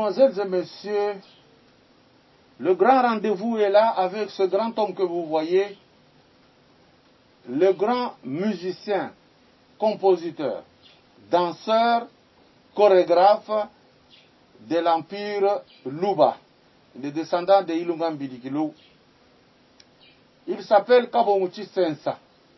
Mesdemoiselles et messieurs, le grand rendez-vous est là avec ce grand homme que vous voyez, le grand musicien, compositeur, danseur, chorégraphe de l'empire Luba, les descendants de Ilunga Mbidikilou. Il s'appelle Kabomuchi Sensa.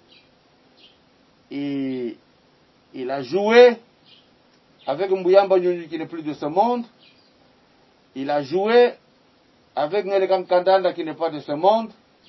Et il a joué avec Mbuyamba Nyonyi qui n'est plus de ce monde. Il a joué avec Nelekam Kandanda qui n'est pas de ce monde.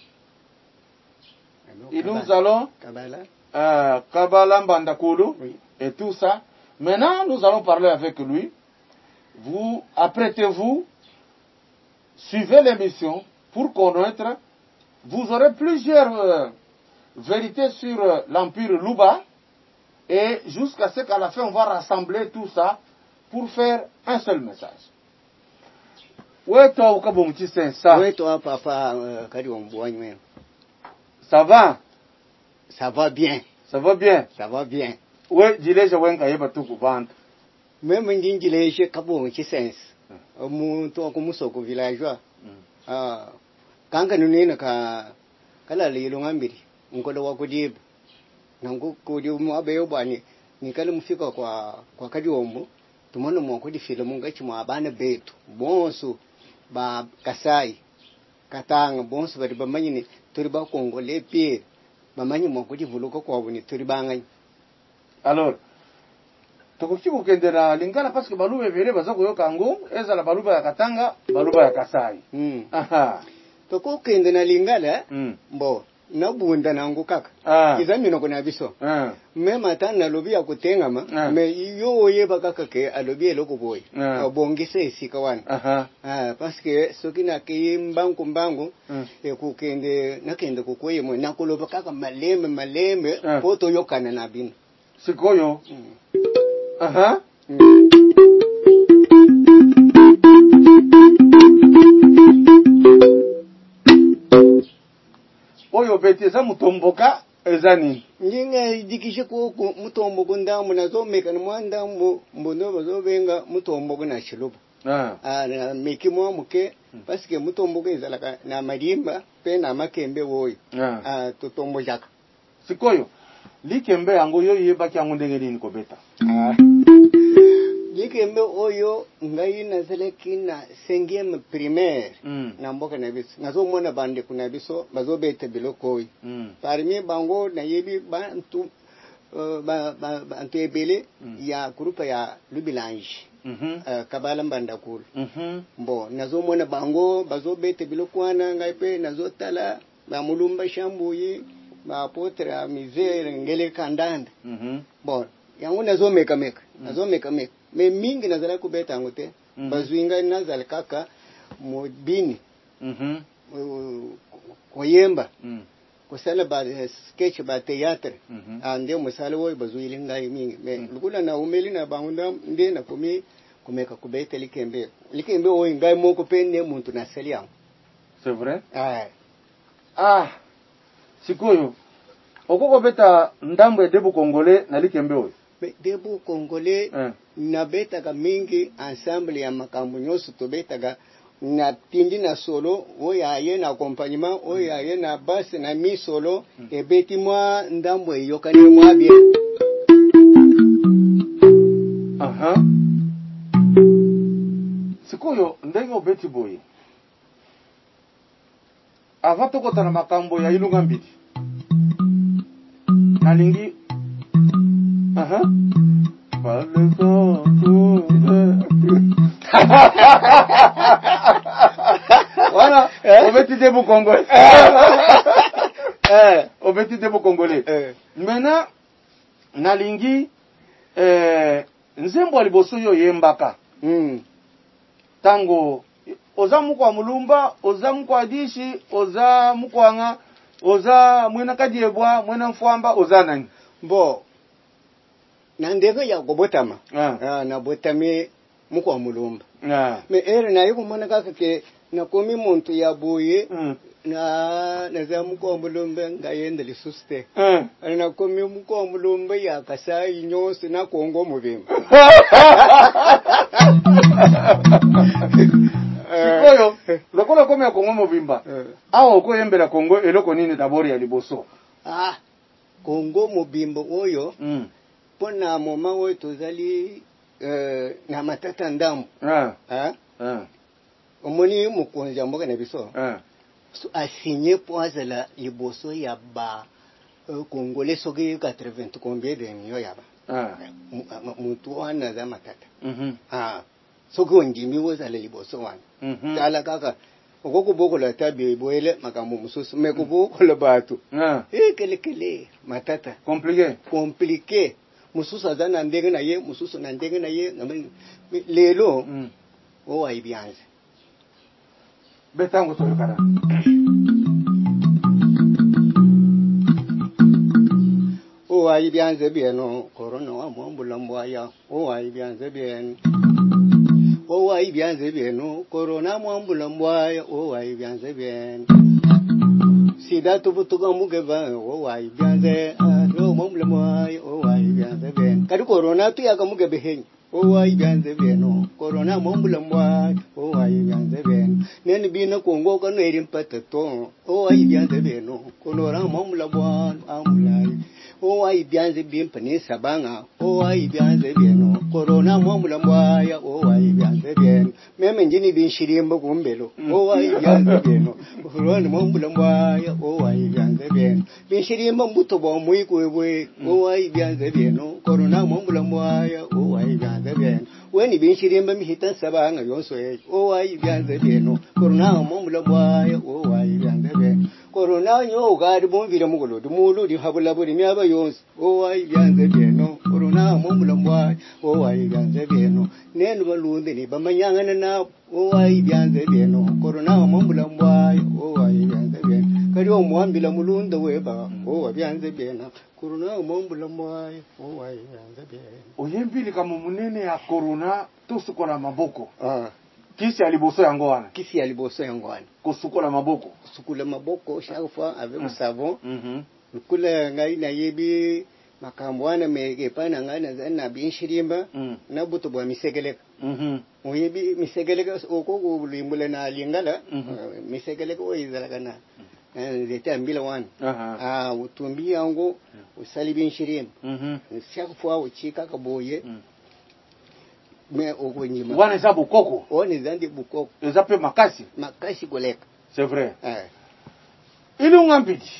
Et nous allons Kabala Mbandakulu, oui, et tout ça. Maintenant, nous allons parler avec lui. Vous apprêtez-vous, suivez l'émission pour connaître. Vous aurez plusieurs vérités sur l'empire Luba. Et jusqu'à ce qu'à la fin, on va rassembler tout ça pour faire un seul message. Ouais, toi, Kabonti, c'est ça. Ouais, toi, papa, ça va? Ça va bien. Ça va bien? Ça va bien. Ouais, dis-le, je vois qu'il y a tout pour vendre. Même si je dis que Kabonti, c'est ça. Mon tour comme ça, comme villageois. Quand nous sommes kala lilongambiri, on kola wakudib. Nangu kudio mwabeyo bani nikale mfika kwa kadiombo tumono mwakudi filamu ngachi mwabana betu bonso ba kasai katanga bonso bari bamanyine turi ba kongole pie bamanyi mwakudi vuluko kwa buni turi bangani. Alors tokokibu kendera lingala parce que balube vere bazako yoka ngom eza la baluba ya katanga baluba ya kasai. Aha toko kendena lingala mbo na bunda nangu kaka kizamino kuna biso me matana lobi ya kutengama me yo yeba kaka ke alobi eloko boy bongise sika wana parce que sokina ke mbangu ekukende nakende kukoye mo nakuloba kaka malembe poto yokana na bino sikoyo oyo beti za mutomboka ezani nginga dikishe ko mutomboka ndamu nazomeka namwandambo mbono bazobenga mutomboka na shiluba na mekimo muke parce que mutomboka ezalaka na marimba pe na makembe woyo totombo jaka sikoyo likembe yango yo yeba kyango ndenge nini ko beta likembe oyo ngai nazeleki na 5e primaire na mboka na biso nazomona bande kuna biso bazobeta biloko oyo parmi bango na yebi bantu bantu ebele ya groupe ya Lubilange Kabala Mbandakulu mbo nazomona bango bazobeta biloko wana ngai pe nazotala ba mulumba shambuyi ba potre misere ngele kandanda bon yango nazomeka me mingi nazala kubeta ngote bazwinga nazala kaka mobini koyemba kusala ba sketch ba theatre ande musala woy bazwili ngai mingi me lukula na umeli na bangunda nde na komi kumeka kubeta likembe oy ngai moko pende muntu na sali yango. C'est vrai? Sikoyo okoko beta ndambo debu kongole na likembe oyo debu kongole na beta mingi ensemble ya makambo nyoso to beta na tindi na solo oya ye na accompagnement oya ye na basse na mi solo e beti mwa ndambo yokani mwa bien sikoyo ndenge obeti boye avato kota na makambo ya Ilunga Mbidi nalingi voilà obeti debu congolais obeti debu congolais maintenant nalingi nzembo aliboso yo yembaka tango oza mukwa mulumba oza mukwa dishi oza mukwanga oza mwena kadiebwa mwena mfwamba oza nani bo na ndege ya gobotama na botami mukwa mulumba me ere na yuko mona kaka ke na komi muntu ya boye na za mukwa mulumba ngayende lisuste na komi mukwa mulumba ya kasai nyosi na kongo mubimba Sikoyo lokola kome ya Kongo mobimba awo ko yembela Kongo eloko nini dabori ya liboso Kongo mobimba oyo pona moma oyo tozali na matata ndamu omoni mokonzi ya mboka na biso asigné pour azala liboso ya ba Congolais soki 80 combien de millions yaba mutu wana za matata soki ondimi ozala liboso wana tala kaka okokubokola tabi boele makambo mususu me kubokola bato kele matata compliqué mususu aza na ndenge na ye mususu na ndenge na ye lelo owa ibyanze betango tolukana owa ibyanze bieno corona wa mwambula mbwaya owa ibyanze bieno owa ibyanze bieno corona mwambula mbwaya owa ibyanze bieno sida tubutuga mugeba owa ibyanze mwambula mbwaya owa ibyanze bieno kadi corona tu yaga mugebe henyi owa ibyanze bieno corona mwambula mbwaya owa ibyanze bieno neni bina Kongo kanu erimpata to owa ibyanze bieno corona mwambula mbwaya amulai owa ibyanze bimpa ni sabanga owa ibyanze bieno corona mwambula mbwaya owa ibyanze bieno meme njini binshirimba kumbelo owa ibyanze bieno corona mwambula mbwaya owa ibyanze bieno binshirimba mbuto bwa muikwebwe owa ibyanze bieno corona mwambula mbwaya owa ibyanze bieno weni binshirimba mihita sabanga yonso owa ibyanze bieno corona mwambula mbwaya owa ibyanze bieno corona nyo gari bomvira mugolo dumulu di habula buri myaba yonse owa ibyanze bieno corona mwambula mbwaya owa ibyanze bieno nenu balunde ni bamanyangana na owa ibyanze bieno corona mwambula mbwaya owa ibyanze bieno kali omwambila mulunda weba owa byanze bieno corona mwambula mbwaya owa ibyanze bieno oyembili kama munene ya corona tusukola maboko kisi aliboso yango wana kusukula maboko chaque fois avec savon kula ngai na yebi makambo wana megepana ngai na binshirimba na buto bwa misegeleka oyebi misegeleka oko limbula na lingala misegeleka oyizala kana zeta mbila wana utumbi yango usali binshirimba chaque fois uchika kaboye mais okonyima wana za bukoko on ezandi bukoko ezape makasi koleka c'est vrai ilungambidi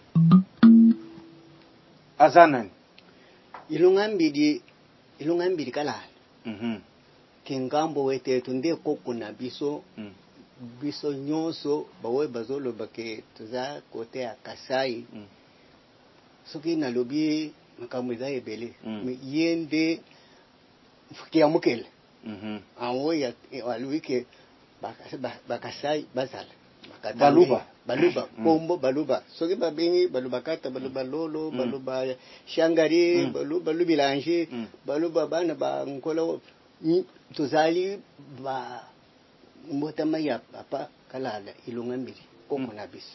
azanan ilungambidi kala kengambo wete tunde koko na biso biso nyonso bawe bazolo bake tuza kote ya Kasai soki na lobi makambo za ebele yende fukia mukele anwo ya waluike bakasai bazala baluba kombo baluba soki babengi baluba kata baluba lolo baluba shangari baluba lubilange baluba bana ba nkolo tozali ba mbotama ya papa kalala ilungambili koko na biso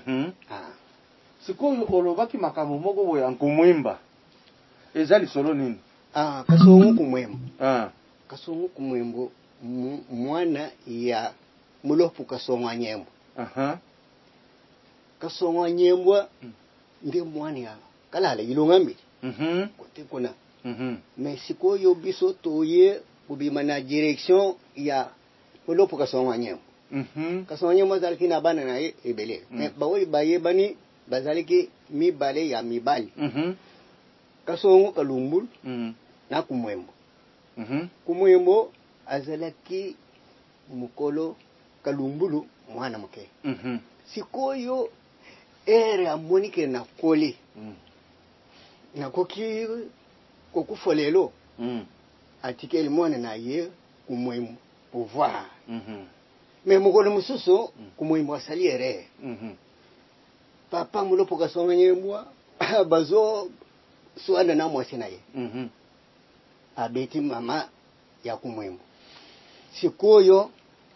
sikoyo olobaki makambo moko boya nkumwimba ezali solo nini kasongo kumwembo mwana ya mulopu kasongo nyembo kasongo nyembo ndi mwana ya kalala ilungambili kote kuna Mexico yo biso toye kubima na direction ya mulopu kasongo nyembo kasongo nyembo zaliki na bana na ebele bawe baye bani bazaliki mibale ya mibali kasongo kalumbul na kumwembo kumwembo azalaki mukolo kalumbulu mwana muke sikoyo ere amonike na koli na koki kokufolelo atikeli mwana na ye kumwembo pouvoir mais mukolo mususu kumwembo asali ere papa mulopo kasongo nyembwa bazo suana na mwasi na ye abeti mama ya kumwembo sikoyo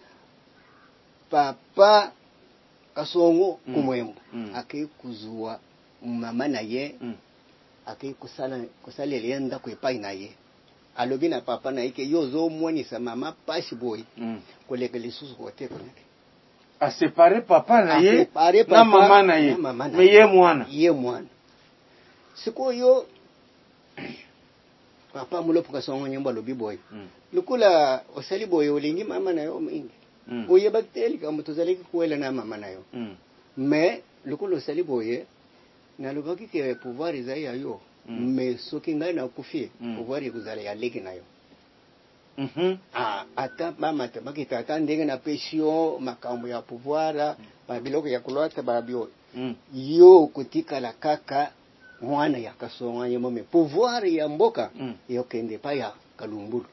papa kasongo kumwembo akikuzua mama na ye akikusala lenda kwepai na ye alobina papa na ike yozo mwani sa mama pasi boy koleka lisusu kote konake a séparé papa na ye na mama na ye mais ye mwana siko yo papa mulopo kasongo nyumba lobi boy lukula osali boy olingi mama na yo mingi boye bakteli kama tozaliki kuela na mama na yo mais lukula osali boye na lubaki ke pouvoir za yo mais soki ngai na kufie pouvoir kuzala ya leki na yo ata mama tabaki tata ndenge na pesio makambo ya pouvoir ba biloko ya kulwata ba bio yo kutika la kaka mwana ya kasonga nyemo me pouvoir ya mboka yo kende pa ya Kalumbulu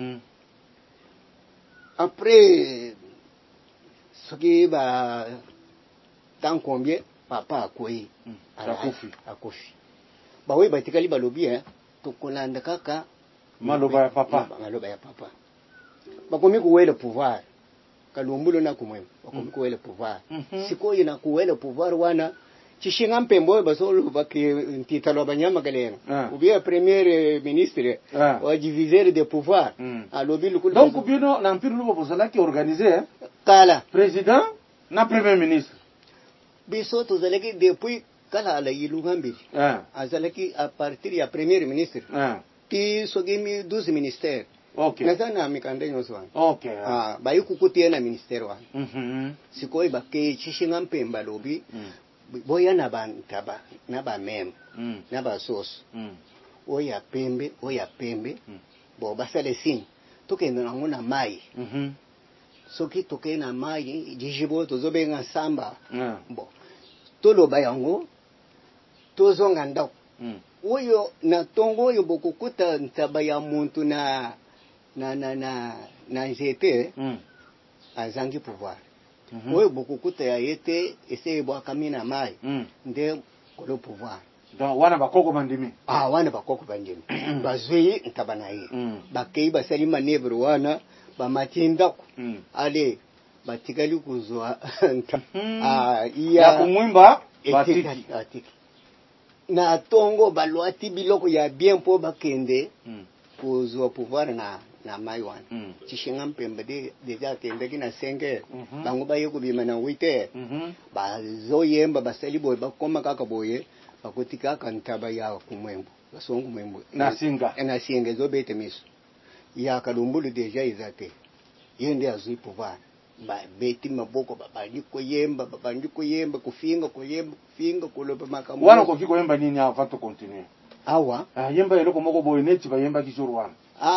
après soki ba tant combien papa akoi akufi bawe batikali balobi tokolanda kaka maloba ya papa bakomi kuwele pouvoir Kalumbulu na kumwema bakomi kuwele pouvoir sikoyo na kuwele pouvoir wana chishinga mpembo basolo baki ntitalo banyama galenga ubia premier ministre wa diviser de pouvoir alobi lukulu donc bino na mpiro lubo bozala ki organiser kala président na premier ministre biso tozalaki depuis kala ala yilungambili azalaki à partir ya premier ministre ti sogimi 12 ministères nazana mikanda nyoswa bayi kukutia na ministère wa sikoi bakke chishinga mpemba lobi boya na bantaba na ba mem na ba sos oya pembe bo basale sin tokenda na ngona mai soki tokena mai jijibo tozobenga samba bo tolo bayango tozonga ndao oyo na tongo oyo bokukuta ntaba ya muntu na nzete azangi pouvoir oyo bokukuta ya yete ese bwa kamina mai nde kolo pouvoir donc wana bakoko bandimi wana bakoko bandimi bazwi ntaba na ye bakei basali manevre wana bamatinda ale batikali kuzwa ya kumwimba batiki na tongo balwati biloko ya bien po bakende kuzwa pouvoir na mai wana chishinga mpembe deja tendeki na 5 bango baye kubima na 8 bazoyemba basali boye bakoma kaka boye bakutika kantaba ya kumwembo basongo mwembo na singa zo bete miso ya Kalumbulu deja izate yende azui pouvoir ba beti maboko babandi koyemba kufinga kuloba makambo wana ko fiko yemba nini avant to continuer awa yemba eloko moko boye neti ba yemba kisuru wana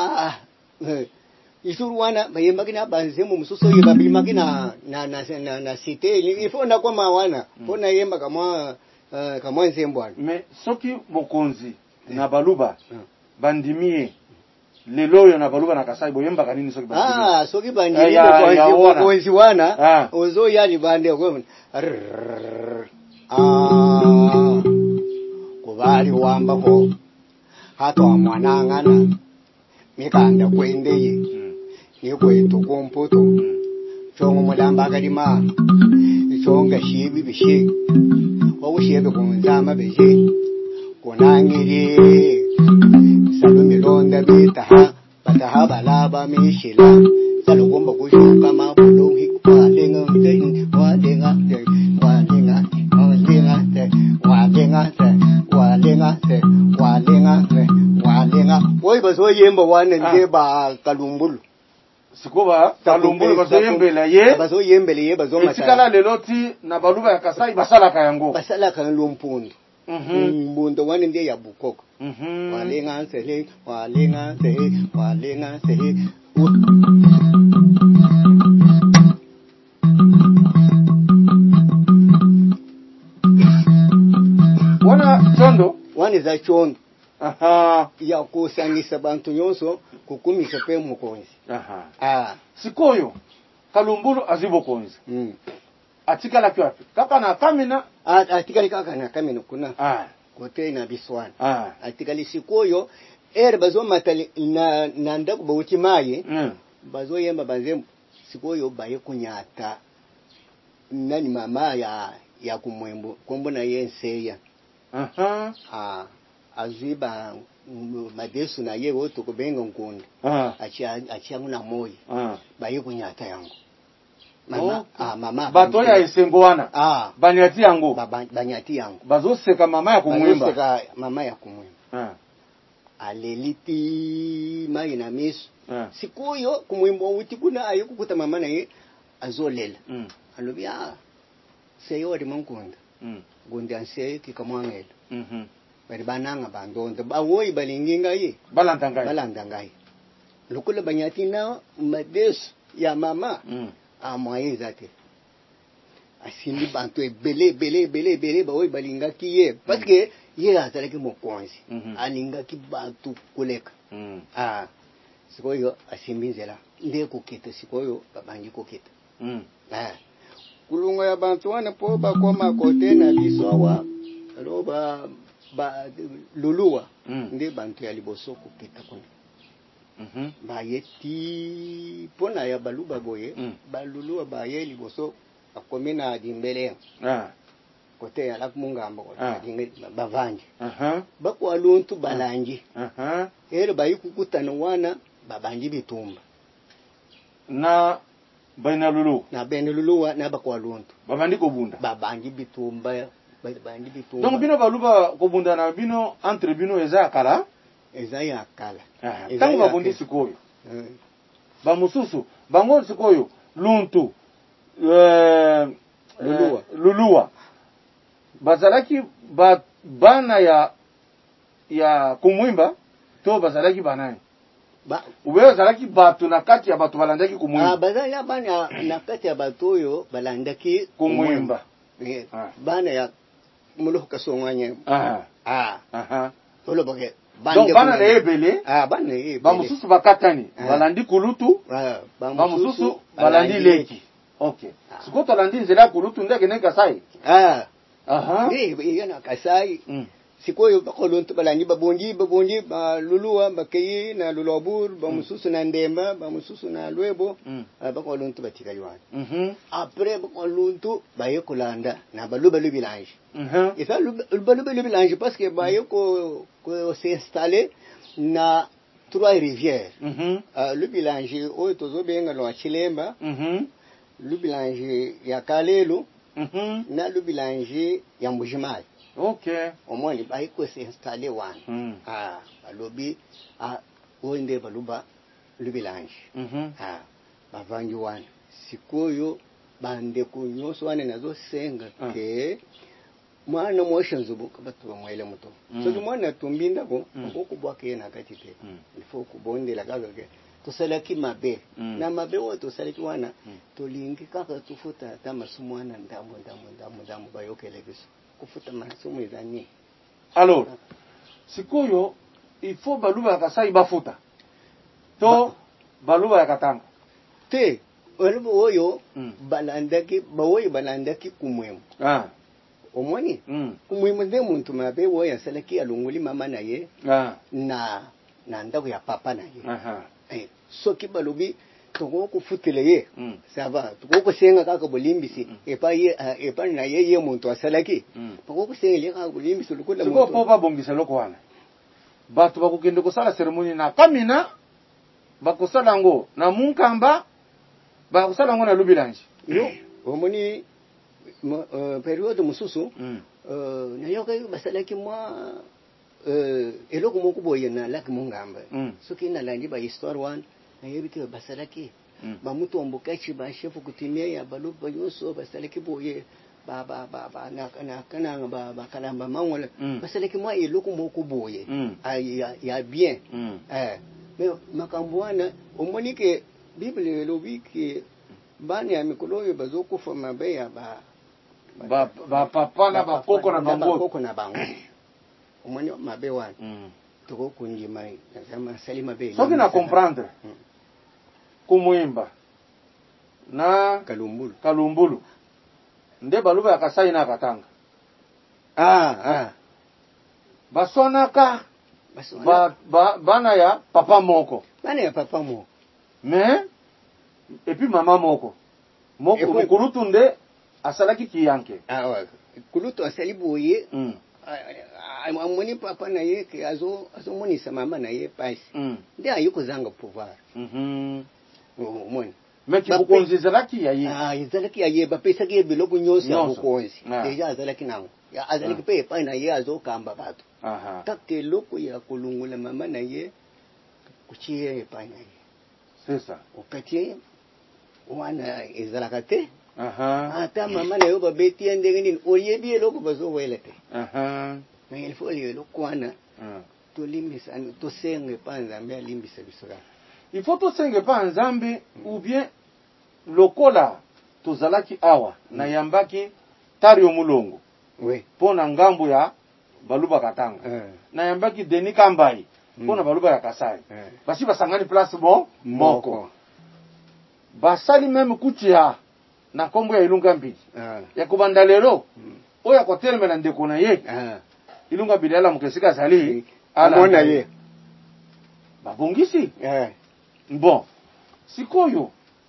isuru wana ba yemba kina banzemo mususo yeba bimaki na cité il faut na kwa mawana pona yemba kama nzembwana mais soki bokonzi na baluba bandimie lelo na baluba na Kasai boyemba kanini soki bandimie soki bandimie bokonzi wana ozo yani bande ko kubali wamba ko hato mwanangana mikanda kwendeye nikwetu kumputo chongo mulamba kalima chonga shibi bishi obushebe kunzama beje konangiri salumi londa bitaha bataha balaba mishila salugomba kushuka mabuluhi walenga oi baso yemba wane nde ba Kalumbulu sikoba Kalumbulu baso yembela ye baso mata sikala leloti na baluba ya Kasai basalaka yango basalaka lumpundu mbundo wane nde ya Bukoko walenga sele wana chondo wane za chondo ya kusangisa bantu nyonso kukumisa pe mukonzi sikoyo Kalumbulu azibokonzi atikala kwapi kaka na kamina atikali kaka na kamina kuna kote na biswana atikali sikoyo bazo matali na ndaku bauti maye bazo yemba banzembo sikoyo baye kunyata nani mama ya kumwembo kombo na yenseya azuiba madesu na ye woto kubenga nkundi achia nguna moyo baye kunyata yangu mama mama bato ya esengo wana banyati yango banyati yangu bazoseka mama ya kumwimba mama ya kumwimba aleliti mai na miso sikuyo kumwimba uti kuna ayo kukuta mama na ye azolela alobia seyo di mankonda gondi anse kikamwangela bari bananga bandonda bawoyi balinginga ye balandangai lokula banyati na madesu ya mama amoye zate asindi bantu bele bawoyi balinga kiye parce que ye azalaki mokonzi alinga ki bantu koleka sikoyo asimbinzela nde koketa sikoyo babangi koketa kulunga ya bantu wana po bakoma kote na bisowa loba luluwa nde bantu ya liboso koketa kuna bayeti pona ya baluba boye baluluwa baye liboso akomi na dimbele kote ya lakmungambo kote bavanje bakwa luntu balanji ero bayikukutana wana babanji bitumba na baina lulu na bakwa luntu babandi kobunda babanji bitumba donc bino baluba kobunda na bino entre bino eza kala tango babundi sikoyo bamususu bango sikoyo luntu luluwa bazalaki bana ya kumwimba to bazalaki banani ube bazalaki batu na kati ya batu balandaki kumwimba bazalaki bana na kati ya batu oyo balandaki kumwimba bana ya muloko kasonganye olobake donc bana na ebele bamususu bakatani balandi kulutu bamususu balandi leki okay siko tolandi nzela kulutu ndeke ne Kasai yana Kasai sikoyo bakolonto balangi babonji baluluwa bakeyi na lulobur bamususu na ndemba bamususu na lwebo bakolonto batikaliwana après bakolonto baye kolanda na baluba lubilange et ça baluba lubilange parce que baye ko s'installer na trois rivières lubilange oyo tozobenga lo Chilemba lubilange ya Kalelo na lubilange ya Mbujimai. Okay. Omoni baiko se installer wan. Balobi oinde baluba lubilange. Bavangi wan. Sikoyo bande kunyoso wane nazo senga ke mwana mwashanzubu kabatu bamwele muto. So mwana tumbinda ko okubwake na katite. Ifo kubonde la gaga tosalaki mabe na mabe wo tosalaki wana tolingi kaka tufuta tama sumwana ndamu bayokele biso kufuta masumu izani alors sikoyo il faut baluba ya Kasai bafuta to baluba ya Katanga te baluba oyo balandaki kumwemu omoni kumwemu nde muntu mabe wo yasalaki alunguli mama na ye na ndako ya papa na ye soki balobi toko kufutile ye sava toko kusenga kaka bolimbisi epa na ye muntu asalaki toko kusenga le kaka bolimbisi lukula muntu siko popa bongisa loko wana batu bakukende kusala ceremony na kamina bakusala ngo na munkamba bakusala ngo na lubilange yo omoni periode mususu na yoka basalaki mwa eloko moko boye na laki mungamba soki na landi ba histoire wana na yebiki basalaki ba mutu ombokachi ba chef kutimia ya baluba yoso basalaki boye ba na kana ba kalamba mangola basalaki mwa eloko moko boye ya bien mais makambo wana omonike bible lobiki bani ya mikolo bazokufa mabe ya ba papa na ba koko na bango omoni mabe wana toko kunjima kama salima be soki na comprendre kumwimba na kalumbulu nde baluba ya Kasai na Katanga basonaka bana ya papa moko mais et puis mama moko kulutu nde asalaki kiyanke kulutu asali boye amoni papa na ye ke azo monisa mama na ye pasi nde ayiko zanga pouvoir omoni meki bukonzi zalaki ya ye izalaki ya ye bapesa ke biloko nyonso ya bukonzi deja azalaki nango azalaki pe epai na ye azokamba bato kaka eloko ya kolungula mama na ye kuchie epai na ye sesa okati wana ezalaka te ata mama na yo babeti ye ndenge nini oyebi eloko bazowela te mais il faut eloko wana tolimbisa tosenga epai nzambe alimbisa biso kaka il faut tosenga epai nzambe ou bien lokola tozalaki awa na yambaki Tario Mulongo mpo na ngambo ya baluba katanga na yambaki Denis Kambai mpo na baluba ya Kasai basi basangani place moko basali meme kutia na kombo ya Ilunga Mbili ya kubanda lelo oyo akotelemela ndeko na ye Ilunga Mbili ala mukesika zali amona ye babongisi bon sikoyo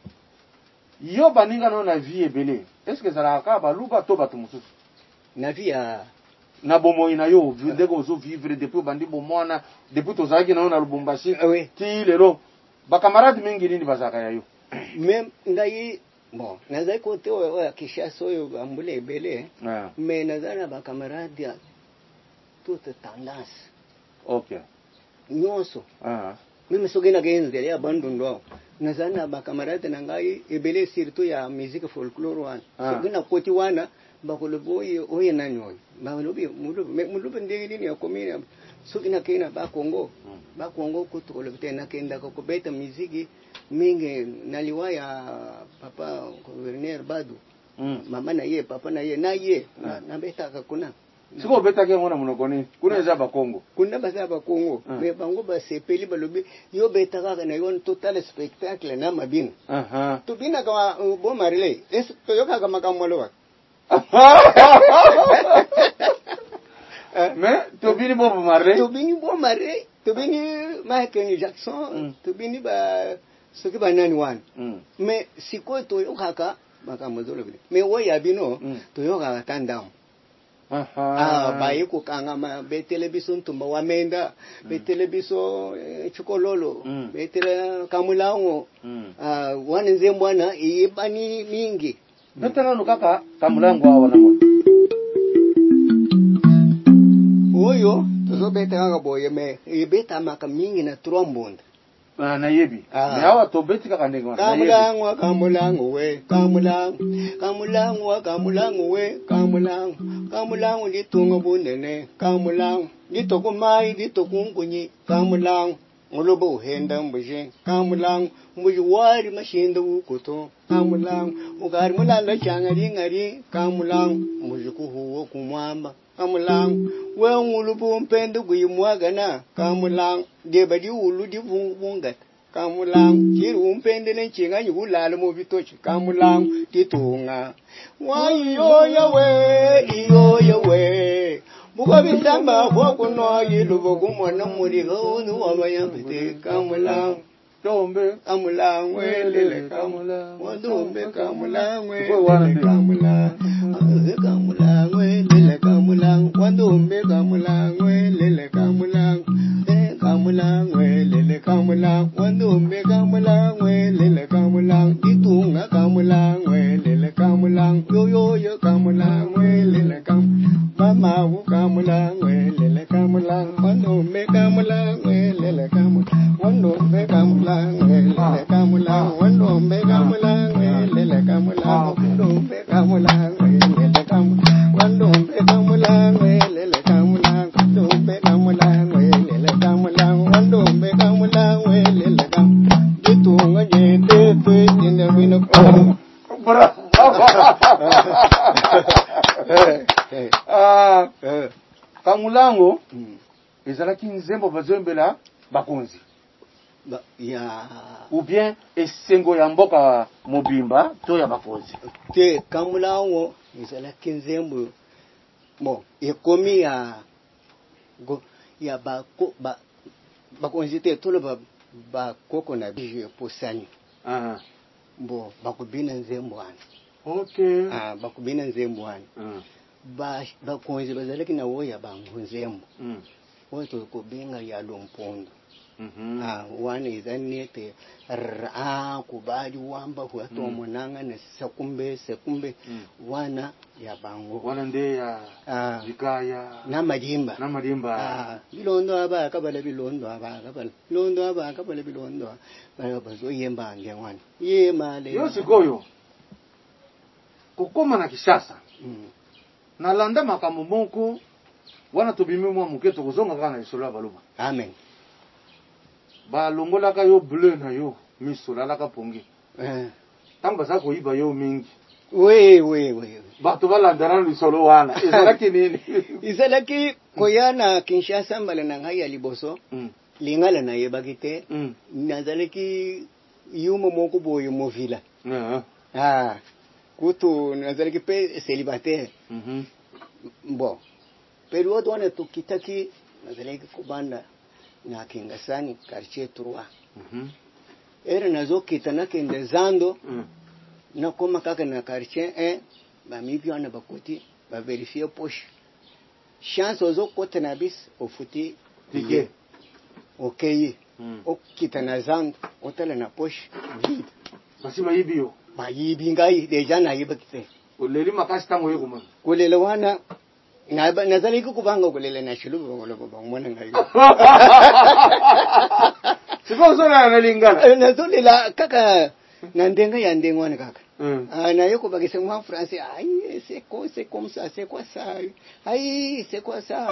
yo baninga no na vie ebele est-ce que zalaka baluba to bato mususu na vie ya na bomoi na yo ndeko zo vivre depuis bandi bomwana depuis tozalaki na yo na Lubumbashi ti lelo bakamarade mingi nini bazaka ya yo même ngai bon nazali kote oyo Kishasa oyo ambule ebele mais nazana bakamarade ya toute tendance okay nyonso mimi soki na genze ya bandundo nazana bakamarade na ngai ebele surtout ya musique folklore wana soki na koti wana bakoloboye oye nanyoy balobi mulubi ndenge nini ya komina soki na kena ba Kongo kutolobi na kenda ko beta musique mingi naliwa ya papa gouverneur Badu mama na ye papa na ye na beta kakuna siko beta ke ngona munokoni kuna za ba Kongo kuna baza ba Kongo me bango ba sepeli balobi yo beta kaka na yon total spectacle na mabina to bina ka bo marile es to yo kaka makamolo mais to bini bo marle to bini Michael Jackson to bini ba soki ba nani wana mais siko to yo kaka makamozolo bini mais wo ya bino to yo kaka tandamu bayi kukanga be television tumba wamenda be television chukololo be tele kamulango wana nzembwana ibani mingi betana nukaka kamulango awa namo oyo tozo betanga boye me ibeta maka mingi na trombonda na yebi me awa to beti kaka ndenge kamulango we kamulango litunga bunene kamulango litoko mai litoko ngunyi kamulango ngolobo uhenda mbuje kamulango mbuji wari mashinda ukuto kamulango ugari mulala changari ngari kamulango mbuji kuhuwo kumwamba kamulango we ngulubu mpende kuyimwagana kamulango debadi ulu divungungata kamulango kiri umpende nenchinga nyulala mu bitochi kamulango titunga wayo yawe buko bisamba bokuno yilubo kumona muri gonu wabayambite kamulango tombe kamulango lele kamulango wondombe kamulango lele kamulango kamulango lele kamulango wondombe kamulango lele kamulango kamulango lele kamulango wondombe kamulango lele kamulango itunga kamulango lele kamulango yo kamulango lele kamulango mama wu kamulango lele kamulango wondombe kamulango lele kamulango wondombe kamulango lele kamulango wondombe kamulango lele kamulango wondombe kamulango lele kamulango wondombe kamulango lele kamulango wondombe kamulango lele kamulango wondombe kamulango lele kamulango ditunga jete tinda wino kamulango ezalaki nzembo bazembela bakonzi ou bien esengo ya mboka mobimba to ya bakonzi te kamulango ezalaki nzembo bon ekomi ya bakonzi te tolo bakoko na bije posani bon bakubina nzembo wana okay bakubina nzembo wana ba konzi bazalaki na woya bangunzemo woto ko benga ya lompondo wane izanete kubali wamba huato monanga na sekumbe wana ya bango wana nde ya vikaya na madimba bilondo aba kabala bilondo bazo yemba ngengwana yemale yosi goyo kokoma na Kishasa nalanda makambo moko wana tobimi mwa muketo kozonga kana isola baluba amen ba longolaka yo bleu na yo misola laka pongi tamba za koyiba yo mingi we bato balandana lisolo wana izalaki nini izalaki koyana Kinshasa mbala na ngai ya liboso lingala na yebakite nazalaki yumo moko boyo movila kutu nazalaki pe célibataire bon pero wana tukitaki nazalaki kubanda na Kingasani quartier 3 era nazo kitana kende zando na koma kaka na quartier 1 ba mipyo ana bakoti ba verifier poche chance ozo kota na bis ofuti tige okay o kitana zando otala na poche vide basi mayibiyo mayibi ngai deja na yibakite uleli makasi tango yeko mwana kulela wana nazali kukubanga kulela na shulubu ngolobo bangwana ngai sipo zona na lingala nazolela kaka na ndenga ya ndengwana kaka na yoko bagise mwa français ai c'est comme ça c'est quoi ça ai c'est quoi ça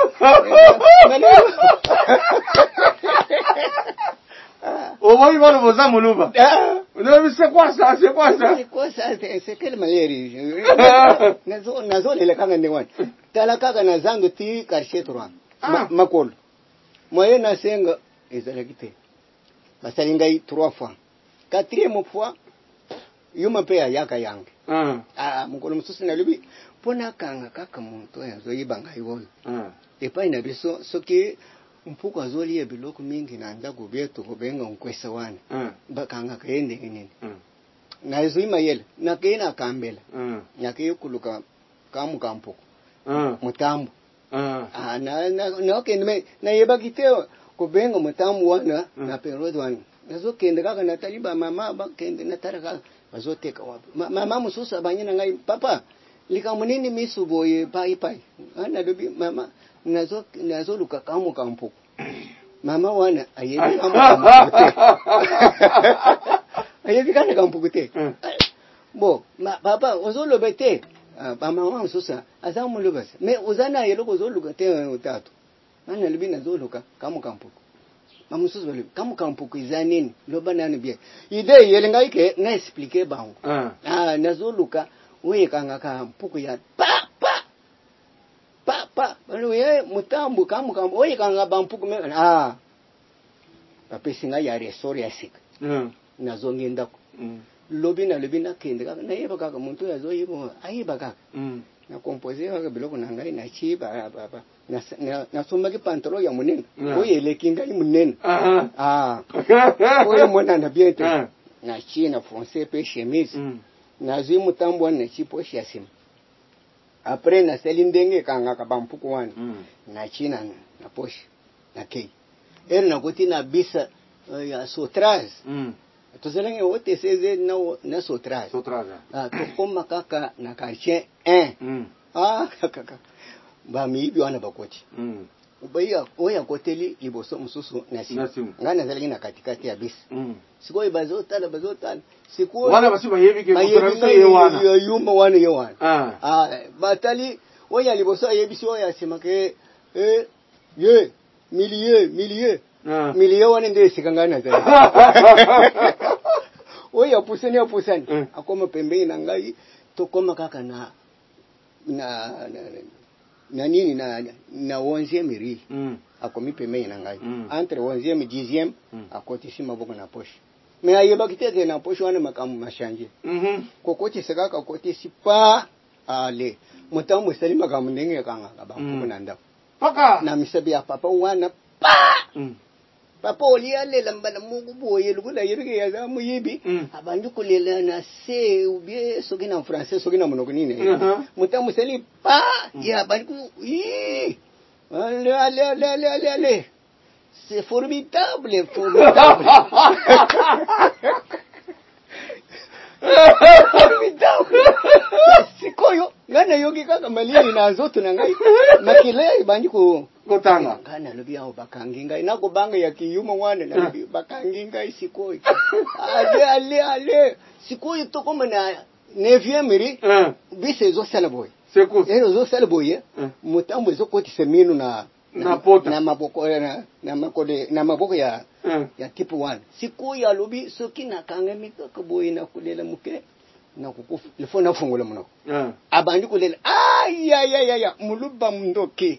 o moi va le boza muluba non c'est quoi ça c'est quelle manière nazolela kaka ndengwana tala kaka na zango ti quartier 3 makolo moyen na senga ezalakite basalinga 3 fois 4e fois yuma pe yaka yange mukolo mususu na lubi pona kanga kaka muntu yazo yibanga iwoyo epai na biso soki mpuko azoli ebiloko mingi na ndago byetu kubenga nkwesa wana bakanga kaende nini na izo imayele na kena kambela nyake kuluka kamu kampuko mutambo na okende na yebakiteo kubenga mutambo wana na perod wana nazo kende kaka na taliba mama ba kende na taraka bazoteka wapi mama mususa banyina ngai papa likamunini misuboye pai ana dobi mama nazo luka kamu kampuko mama wana ayebi kana kampuko te bo papa ozolo bete mama mususa azamu lubasa me uzana yelo kozoluka te utatu ana libi nazoluka kamu kampuko mamususu bale kamu kampuko izanini loba nani bie ide yelenga ike na expliquer bango nazoluka we kanga kampuko ya pa bano ye mutambu kamu we kanga bampuko me papesinga ya resort ya sika nazongenda ko lobi na kende kaka na yeba kaka muntu yazo yibo ayiba kaka na composer kaka biloko na ngai na chiba na soma ki pantalo ya munene oye lekinga munene oye mwana na bien te na china français pe chemise na zi mutambo na chipo ya sim après na selindenge kanga ka bampuko wana na china na poche na kei na koti na bisa ya sotraz tozalenge wote seze na sotraz tokoma kaka na quartier 1 kaka ba mibi wana bakoti oya koteli liboso mususu na simu ngana zalenge na katikati ya bisi sikoyi bazotala sikoyi wana basi bayebi ke kutoramso yewana yuma wana yewana batali oya liboso yebisi oya semake ye milieu wana ndio sikangana zaidi oya pusani akoma pembeni na ngai tokoma kaka na nini na 11e miri akomi pembeni na ngai entre 11e 10e akoti sima boko na poche me ayeba kitete na poche wana makamu mashanje kokoti sekaka kokoti sipa ale mutambo sali makamu ndenge kanga kabampuko na ndako paka na misabi ya papa wana papa olia le lamba na mungu boye lugula yirige ya zamu yibi abandi kulela na se ubie soki na français soki na monoko nini mutamu seli pa ya bandi ku allez c'est formidable formidable sikoyo ngana yogi kaka malini na zote na ngai makile bandi ku kotanga kana lobi ao bakangi ngai nako banga ya kiyumo mwana na lobi bakangi ngai sikoyo ale sikoyo to koma na 9e miri bise zo sala boy seko zo sala boy mutambo zo koti semino na pota na maboko na makode na maboko ya tipo 1 sikoyo alobi soki na kanga mitoko boy na kulela muke na kukufu ilifo na fungola muno abandi kulela ya muluba ndoki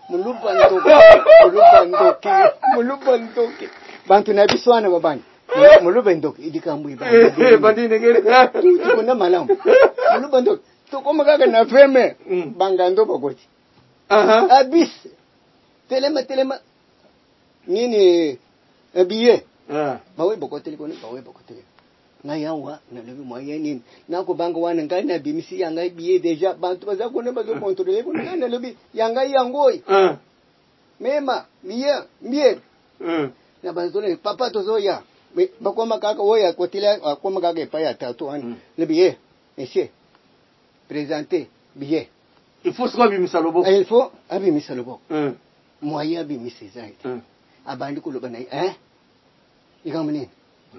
muluba ndoki bantu na biswana babani muluba ndoki idikambu bandi negere tukuna malamu muluba ndoki to koma kaka na feme banga ndo bagoti abis telema nini biye bawe bokoteli kone bawe bokoteli na yawa na lebi moyen nini nako banga wana ngai na bimisi yanga biye deja bantu baza kone bazo contrôler kone na lebi yanga yangoi mema biye na banzole papa tozoya bakoma kaka oya kotila akoma kaka epaya tatu ani lebi monsieur présenter biye il faut se bimisa loboko il faut abimisa loboko moyen abimisa zaidi abandi kuloba na ikamuni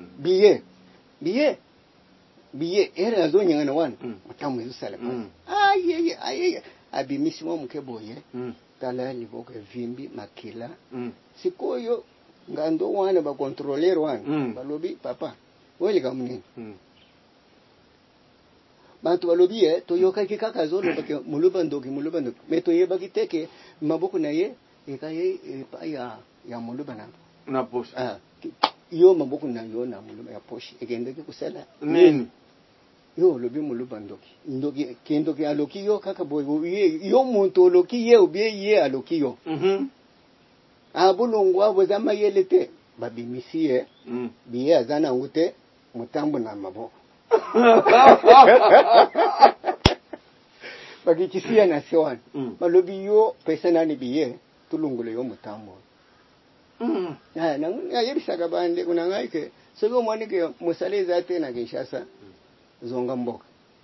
biye era azonyanga na wana mutamu yusala aye abimisi wa mukeboye tala liboko vimbi makila sikoyo ngando wana ba contrôler wana balobi papa weli kamuni bantu balobi toyoka kikaka zolo bake muluba ndoki meto yeba kiteke maboko na ye ekaye pa ya muluba na poche yo maboko na yo na muluba ya poche egende kusala nini yo lobi muluba ndoki kendo ki aloki yo kaka boy yo muntu oloki ye obie ye aloki yo abulungu abo zama yelete babimisiye biye azana ngute mutambo na maboko bakikisia na siwan balobi yo pesa nani biye tulungule yo mutambo na yebisaka bande kuna ngaike sogo mwanike musaleza tena Kinshasa zonga mboka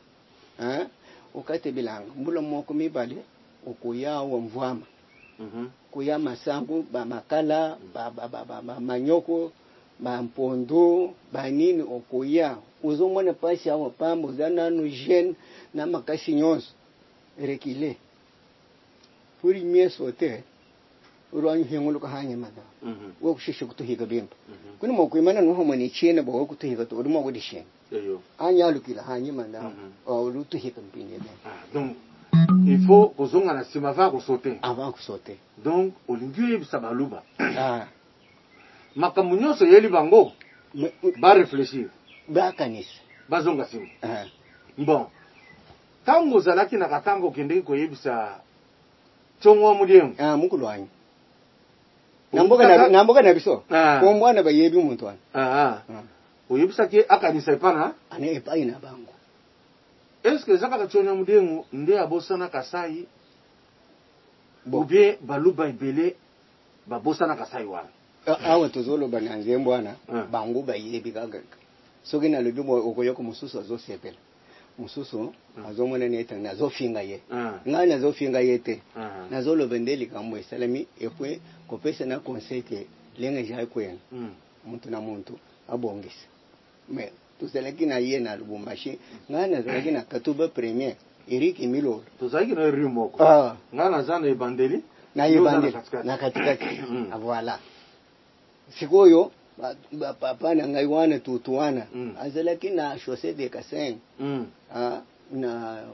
ukate bilanga mbulo moko mibale ukuya wa mvwama kuya masambu ba makala ba manyoko ba mpondo ba nini okuya uzomona pasi awo pambo zana no jeune na makasi nyonso rekile puri miesote urwanyu hengolo ka hanya mada wo kushisha kutuhiga bimba kuni mo kuimana no homo ni chene bo kutuhiga to urimo godishen anya lukila hanya mada o lutuhiga mpinde donc il faut kozonga na sima va kosote avant kosote donc olingi yebisa baluba makambo nyonso yeli bango ba réfléchir ba kanisa bazonga sima bon tango zalaki na katango kende ko yebisa chongwa mudiemu mukulwanyi namboka na biso ko mwana bayebi umuntu wana oyebisa ke akanisa ipana ane epai na bango est-ce que zaka chongwa mudiemu nde abosana kasai bobie baluba ibele babosana kasai wana awa tozolo bananze mbwana bango bayebi kaga soki na lobi okoyoko mususu azosepela mususu azomona neta nazofinga ye ngani nazofinga yete nazoloba ndeli kamwe salami epwe kopesa na conseil ke lenga jai kwena muntu na muntu abongisa me tuseleki na ye na lubumbashi ngani nazalaki na katuba premier Eric Milolo tozalaki na rimoko ngana zana ebandeli na ebandeli na katikati voilà sikoyo papa na ngai wana tutuana azalaki na chaussée de Kaseng na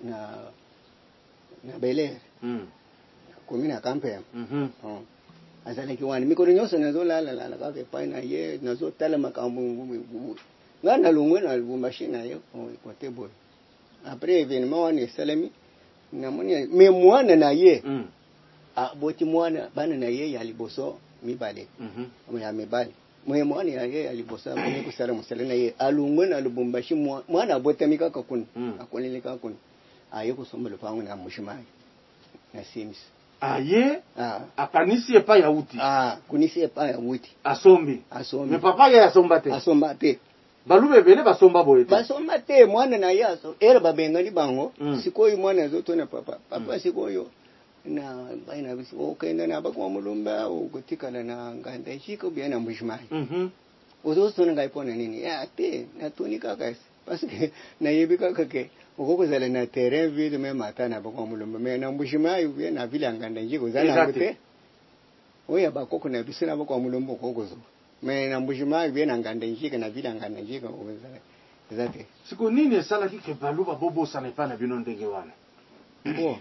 Belair komina kampe azalaki wana mikoro nyonso nazolala kaka pai na ye nazotala makambo ngana lungwe na Lubumbashi na ye kote boy après événement wana esalami namoni me mwana na ye boti mwana bana na ye ya liboso mibale ya mibale mwana ye alibosa mwenye kusala musala na ye alungwe lubumbashi mwana abotami kaka kuna akonele kaka kuna aye kusomba lupango na mushimai na sims aye akanisi epa ya uti kunisi epa ya uti asombi me papa ye asomba te balube bele basomba boye basomba te mwana na yaso era babengani bango sikoyi mwana zoto na papa sikoyo na baina bisi okenda na bakwa mulumba ukutikala na nganda shiko bia na mushimai uzoso ngai pona nini ya te na tuni kaka parce que na yebi kaka ke ukokuzala na terrain vide me mata na bakwa mulumba me na mushimai bia na vile nganda shiko zana ngute oya bakoko na bisi na bakwa mulumba ukokuzo me na mushimai bia na nganda shiko na vile nganda shiko ukuzala zate siko nini sala kike baluba bobo sana pana bino ndenge wana bo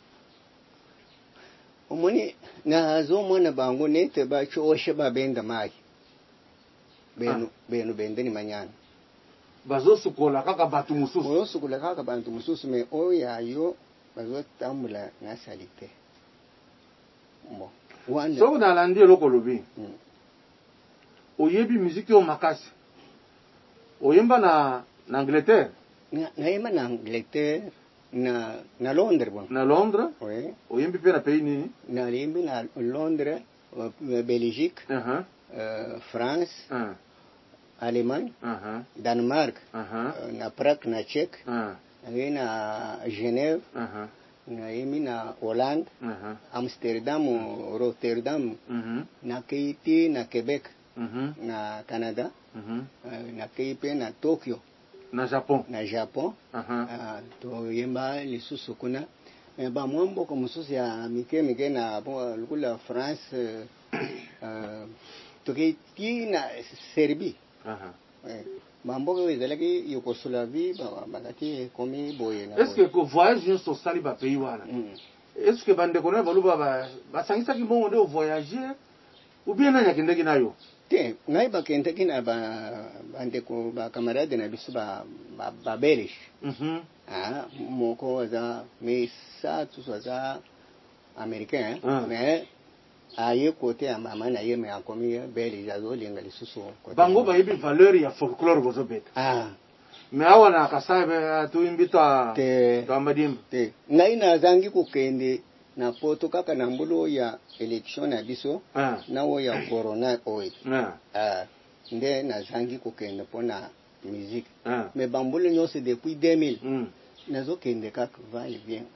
omoni na zo mwana bango nete ba choshe ba benda mai benu bendeni manyana bazo sukola kaka batu mususu bazo sukola kaka bantu mususu me oya yo bazo tambula na salite mo wanda so na landi loko lobi oyebi musique o makasi oyemba na Angleterre na yemba na Angleterre na Londres bon na Londres oui oyembi pe na pays nini na yembi na Londres Belgique France Allemagne Danemark na Prague na Czech na Genève na yembi na Hollande Amsterdam Rotterdam na Haiti na Quebec na Canada na Keipe na Tokyo na Japon to yemba lisusu kuna ba mwambo ko mususu ya mike na lukula France to ke na Serbie mambo ko ezalaki Yugoslavie ba ngati komi boye na est-ce que ko voyage no so sali ba pays wana est-ce que bande ko na baluba ba sangisa ki bongo de voyager ou bien na nyakindeki nayo te ngai ba kenteki na bande ko ba camarade na biso ba Belge moko za mesa tu za américain mais aye côté ya mama na ye me akomi Belge azo linga lisusu bango ba yebi valeur ya folklore bozo beta mais awana kasabe tu imbita te amadim te ngai na zangi kukende na poto kaka na mbulo ya election na biso na wo ya corona oil nde na zangi kokende pona musique mais bambule nyose depuis 2000 nazo kende kaka va et vient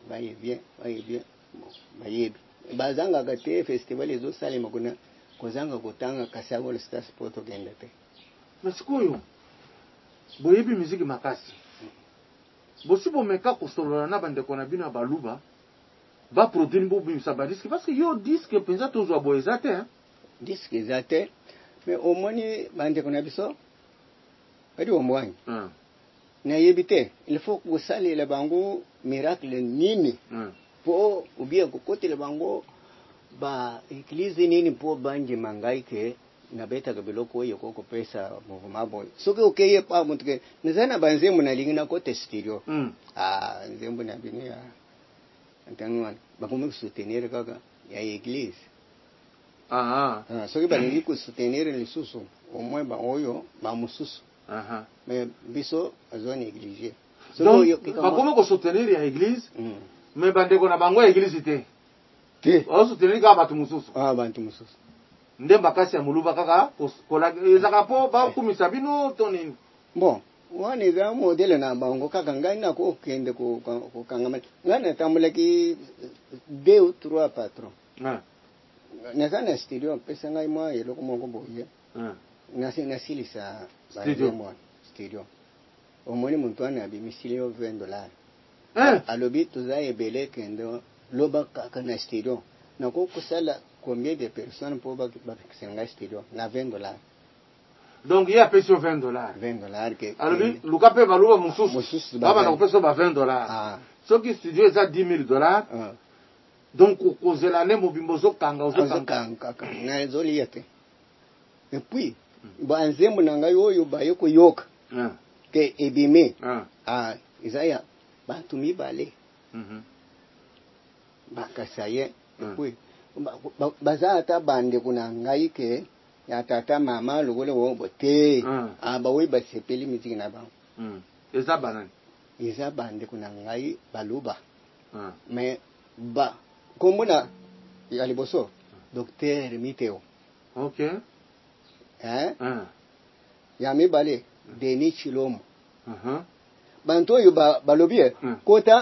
bayebi bazanga gate festival ezo salima kuna kozanga kutanga Kasabo Star Sport kende te masikoyo boyebi musique makasi bosibo meka kosolola na bande kona bino baluba ba produire bobu sa ba disque parce que yo disque penza tozo boeza te disque zate mais au moni bande kona biso adi omwani na yebite il faut que sali le bango miracle nini po ubia kokote le bango ba église nini po banje mangaike na beta kabiloko yo koko pesa mouvement boy soki okeye pa mutke nzana banzemu na lingina kote studio nzembu na binia antangwan bakomi soutenir kaka ya église soki balingi ko soutenir lisusu au moins ba oyo ba mususu mais biso azo négliger donc bakomi ko soutenir ya église mais bandeko na bango ya église te o soutenir ka batu mususu bantu mususu nde makasi ya muluba kaka kola ezaka po ba kumisa bino tonini bon wani za modele na bango kaka ngai na ko kende ko kangama ngana tambulaki 2 ou 3 patron na sana studio pesa ngai mwa yelo ko mongo boye na silisa studio omoni muntu ana bi misilio $20 alobi tuza ebele kendo loba kaka na studio na ko kusala combien de personnes pour ba kisenga studio na $20 donc il y a payé $20 que alors luka pe baluba mususu baba na kopesa ba $20 so ki studio eza $10,000 donc kozela ne mobimbo zo kanga na ezoli yete et puis ba nzembo na ngai oyo ba yoko yoka ke ebime izaya bantu mibale bakasaye et puis bazata bande kuna ngaike ya tata mama lugole wo bote aba we basepeli miziki na ba eza banani eza bande kuna ngai baluba mais ba kombona ya liboso docteur Miteo okay ya mibale Denis Chilomo banto yo balobie kota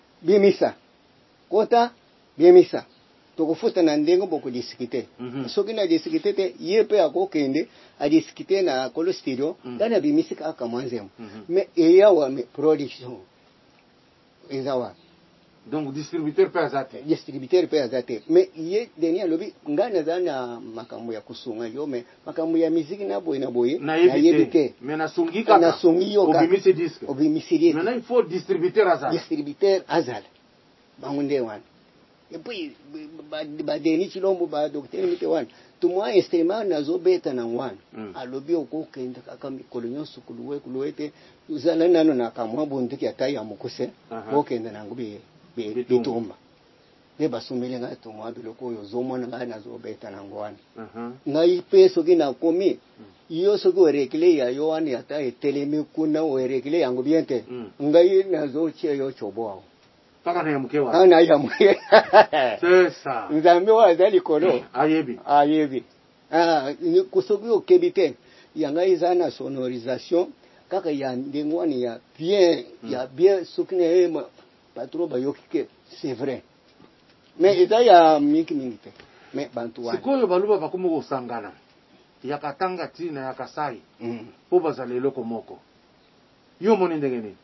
biemisa tokufuta na ndengo boko disikite soki na disikite te yepe akokende a disikite na kolo studio dana bimisika aka mwanzemo mais eyawa me production ezawa donc distributeur pe azate mais ye deni lobi ngana zana makambo ya kusunga yo me makambo ya muziki na boye na yebite mais na sungi yo obimise disque maintenant il faut distributeur azal bangunde wan et puis ba Denis Chilombo ba docteur Mitewan tumwa instrument nazo beta na wan alobi okokenda kaka kolonyo sukuluwe kuluwete uzala nano na kamwa bundiki ataya mukuse okenda nangubi bitumba ne basumile nga tumwa biloko yo zomona nga nazo beta na ngwana ngai peso kina komi iyo soki orekile ya yoani ata etelemi kuna orekile yangu biente ngai nazo che yo chobo paka na yamuke c'est ça nzambe wa azali kolo ayebi kusoki okebite yanga izana sonorisation kaka ya ndengwani ya bien soki na patro bayokike c'est vrai mais eza ya mingi te mais bantu wani sikoyo baluba bakomo kosangana ya katanga tina ya kasai po bazala eloko moko yo moni ndenge nini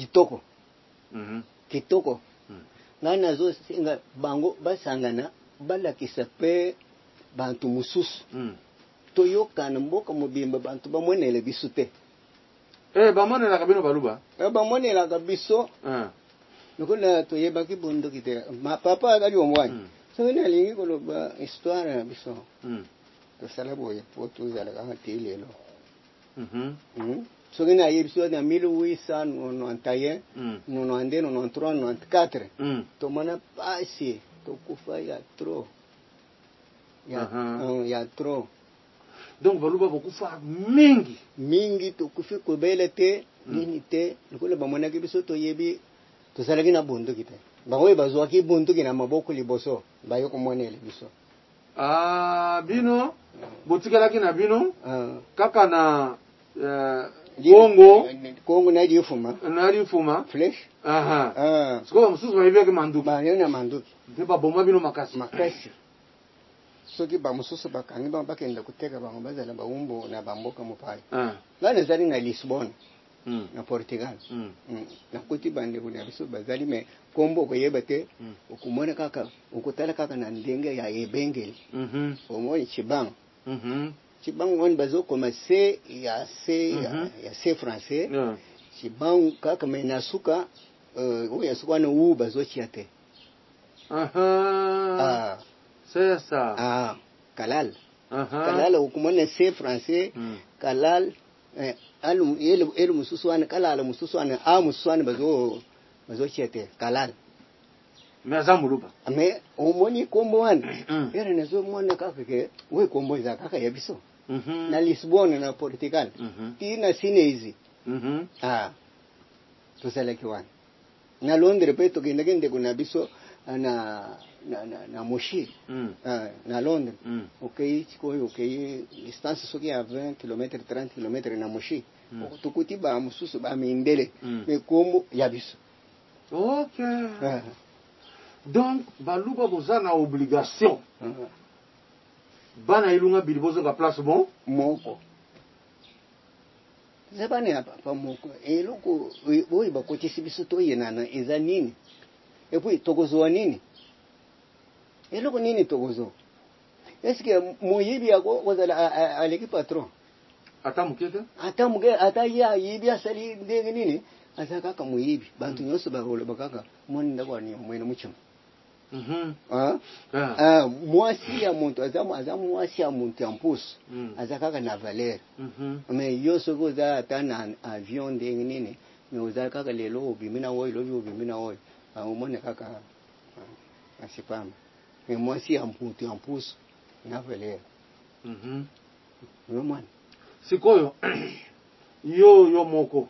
kitoko ngana zo singa bango basangana balakisa pe bantu mususu toyokana mboka mobimba bantu bamwenele biso te bamonelaka bino baluba bamonelaka biso nokona toyebaki bunduki te papa ali omwani soki nalingi koloba histoire na biso tosala boye po tozalaka te lelo soki nayebi so na 1891 92 93 94 tomona pasi tokufa ya trop ya trop donc baluba bokufa mingi tokufi kobele te nini te lokola bamonaki biso toyebi tosalaki na bunduki te bango bazwaki bunduki na maboko liboso bayo komonela biso bino botikalaki na bino kaka na Kongo na difuma flesh siko mususu bayebiaki manduki na manduki nde baboma bino makasi soki bamususu bakangi bango bakenda kuteka bango bazala baumbu na bamboka mopai ngana zali na Lisbonne na Portugal nakuti bande kuna biso bazali me kombo koyeba te okumona kaka ukutala kaka na ndenge ya ebengeli omoni chibango chibango wani bazo koma C ya C français chibango kaka menasuka oya suka na u bazo chiate c'est ça kalal ukumona C français kalal alu elu mususwana kalala mususwana mususwana bazo chiate kalal mais azamuluba mais omoni kombo wana era nazo mona kaka ke we kombo za kaka ya biso na Lisbonne na Portugal tina sinezi to seleki wana na Londres pe to kende kuna biso na Moshi na Londres okay distance soki ya 20 km 30 km na Moshi tukuti ba mususu ba mindele me kombo ya biso donc baluba boza na obligation bana ilunga bilibozo ka place moko zabane apa moko eloko boyi bakotisi biso to yenana eza nini epuis tokozwa nini eloko nini tokozo est-ce que moyibi yako kozala aleki patron ata ya yibi asali ndenge nini asa kaka moyibi bantu nyonso bakoloba kaka moni ndako ni mwene muchima mwasi ya muntu aza mwasi ya muntu ya mpusu aza kaka na valeur mais yo soki oza ata na avion ndenge nini mais oza kaka lelo obimi na oyo lobi obimi na oyo omone kaka asipama mais moi si en pousse na vele vraiment sikoyo yo moko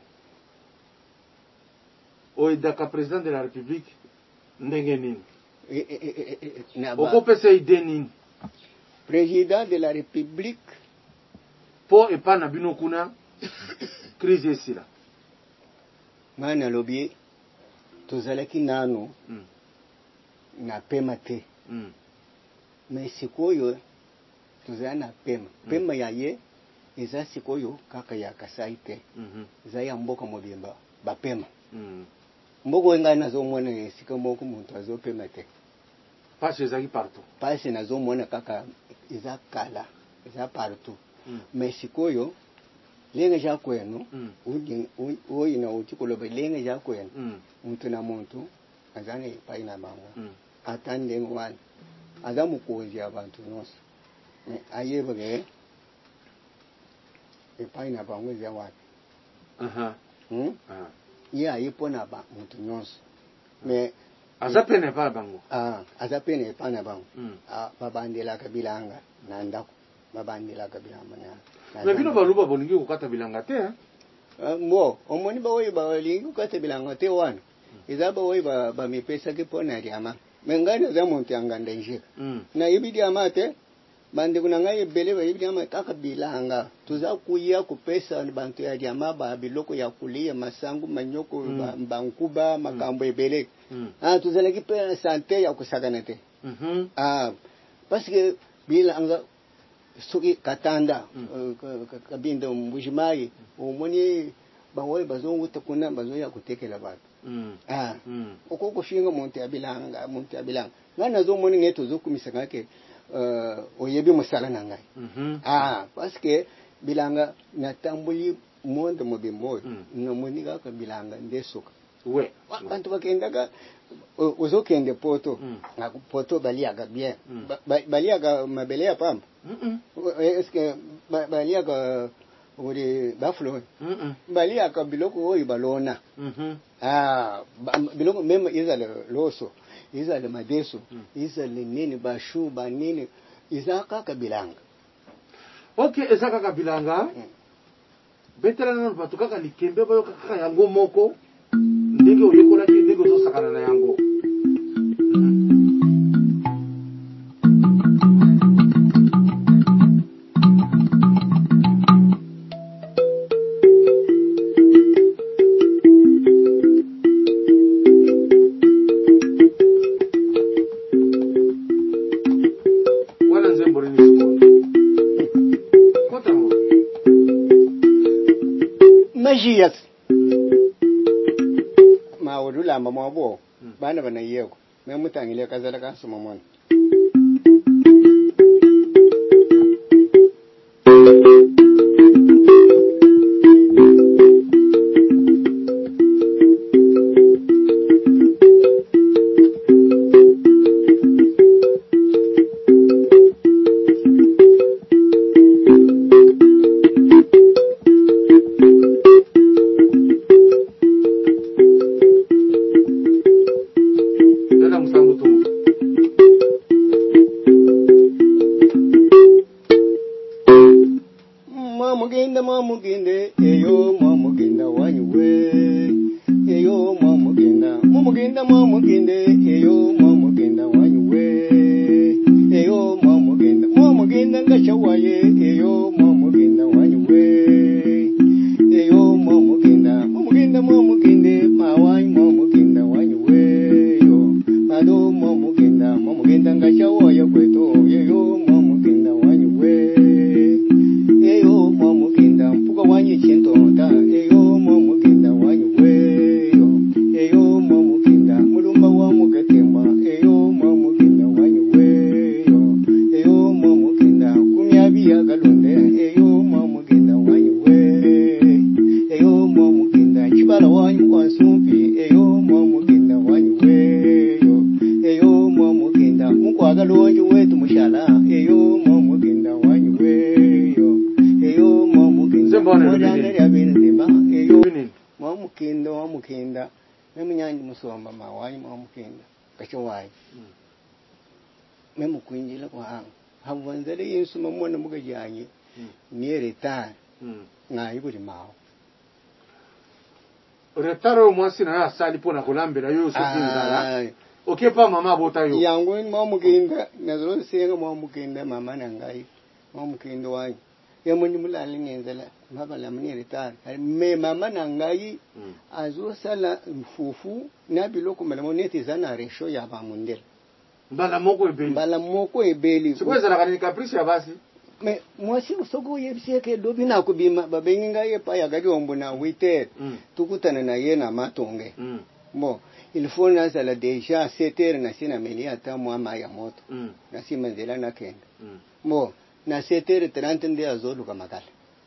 oidaka président de la république ndenge nini okopesa ide nini président de la république po epa na bino kuna crise esila nga nalobi tozalaki nano na pema te mais sikoyo tozala na pema ya ye eza sikoyo kaka ya Kasai te eza ya mboka mobimba bapema mboka wenga nazomona esika moko muntu azopema te pasi ezaki partout pasi nazomona kaka eza kala eza partout mais sikoyo lenga ja kwenu uyi na utikoloba lenga ja kwenu muntu na muntu azane paina bango atande ngwana azamu kuonja abantu nonse ayebwe paina bango ya wapi ya ipona ba muntu nonse mais azapene pa bango azapene pana bango babandela kabilanga na ndako babandela kabilanga mais bino baluba bolingi kokata bilanga te mo omoni baoyi balingi kokata bilanga te wana eza baoyi bamipesa kipona diama mengani za muntu anganda njika na ibidi amate bande kuna ngai bele ba ibidi amate kaka bilanga tuza kuya kupesa bantu ya diama ba biloko ya kulia masangu manyoko bankuba makambo ebele tuzala kipe sante ya kusagana te parce que bilanga suki katanda kabinda mbujimai omoni bawoyi bazongu tekuna bazoya kutekela bantu okoko shinga muntu abilanga ngana zo moni neto zo kumisa ngake oyebi musala nangai parce que bilanga natambuli monde mobimbo no moni ka bilanga ndesuka we bantu bakendaka uzokende poto poto baliaga bien baliaga mabele ya pamba est-ce que baliaga uri baflo baliaga biloko oyi balona biloko même izale loso izale madeso izale nini bashu banini izaka kabilanga okay ezaka kabilanga betela nanu batu kaka likembe bayo kaka yango moko ndenge oyekola ki ndenge ozosakana na yango magias maudula mamabo bana bana yego me mutangile kazala kasoma mona mamuginde eyo mamugenda wanyuwe eyo mamugenda eyo mamugenda wanyuwe eyo mamugenda ngachawaye eyo mamugenda wanyuwe eyo mamugende mawanyu mamugenda wanyuwe yo mado mamugenda ngachawaye kweto eyo mamugenda wanyuwe eyo mamugenda mpuka wanyi chintonda eyo mamugenda wanyuwe yo eyo mamugenda mulumba wa mugatemba eyo mamugenda wanyuwe yo eyo mamugenda kumyabi yagalonde eyo mamugenda wanyuwe eyo mamugenda chibala wanyu kwansumpi eyo mamugenda wanyuwe yo eyo mamugenda mukwagalonje wetu mushala eyo mamugenda wanyuwe yo eyo mamugenda mamugenda memunyanyi musomba mawanyi mamugenda kacho wayi memu kuinjila kwa hanga hawanzale Yesu mamona muga janye ni retard na ibuli mao retaro mwasi na asali pona kulambela yo so kinzala okepa mama bota yo yango mwa mukinda nazo senga mwa mukinda mama nangai mwa mukinda wanyu yemunyi mulali ngenzela mabala mni retard me mama nangai azo sala mfufu na biloko malamoneti zana resho ya bamundela mbala moko ebeli sikweza la kanini caprice ya basi me mwasi usoko yebiseke dobi na kubima babenga yepa ya gadi ombona wite tukutana na ye na matonge bon il faut na sala déjà 7h na sina meli ata mwa ya moto na sima nzela na kenda bon na 7h30 ndio azoluka makala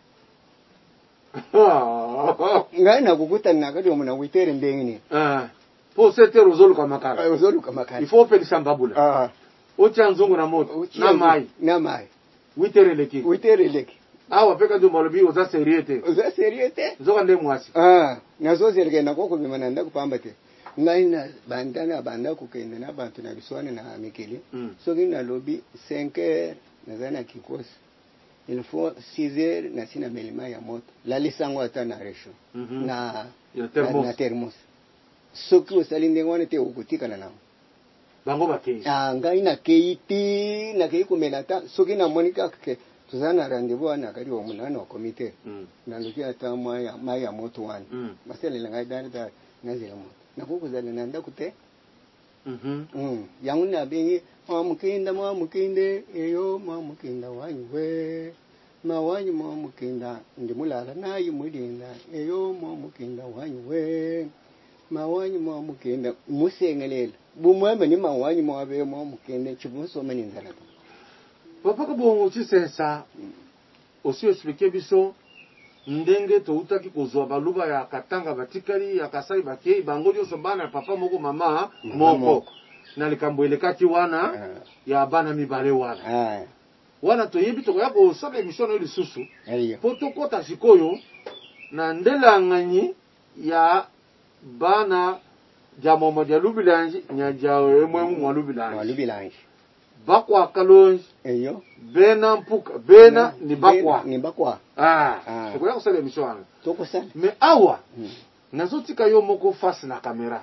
ngai na kukutana na gadi ombona wite ndengini po 7h uzoluka makala il faut pelisa mbabula ocha nzungu na moto na mai witereleki awa peka ndio malobi oza seriete zoka nde mwasi nazo zergena koko bimana nda kupambate ngai na banda kukenda na bantu na biswane na mikili so gina lobi 5h nazana kikosi il faut 6h na sina melima ya moto la lisango ata na resho na thermos soki osalinde ngwane te ukutika na namo bango bakei ngai na keiti na kei kumelata soki na monika ke tuzana rendez-vous na kari wa munana wa komite na ndoki ata maya moto wana basele ngai dali na zile moto na kukuzana na nda kute yangu na bengi mwa mukinde eyo mwa mukinda wanywe mawanyu mwa mukinda ndimulala nayi mulinda eyo mwa mukinda wanywe mawanyu mwa mukinda musengelela bumweme ni mawanyu mwa be mwa mukinda chibuso mani nzala papa ka bongo chisensa osio expliquer biso ndenge to utaki kozwa baluba ya katanga batikali ya kasai bakei bango nyoso bana papa moko mama moko na likambo elekati wana ya bana mibale wana to yebi to ya ko sala emission ile susu poto kota sikoyo na ndela nganyi ya bana jamo moja lubilanji nyajao emwe mwa lubilanji bakwa kalonji eyo bena mpuka bena ni bakwa ko ya ko sala emission wana to ko sala me awa nazotika yo moko face na kamera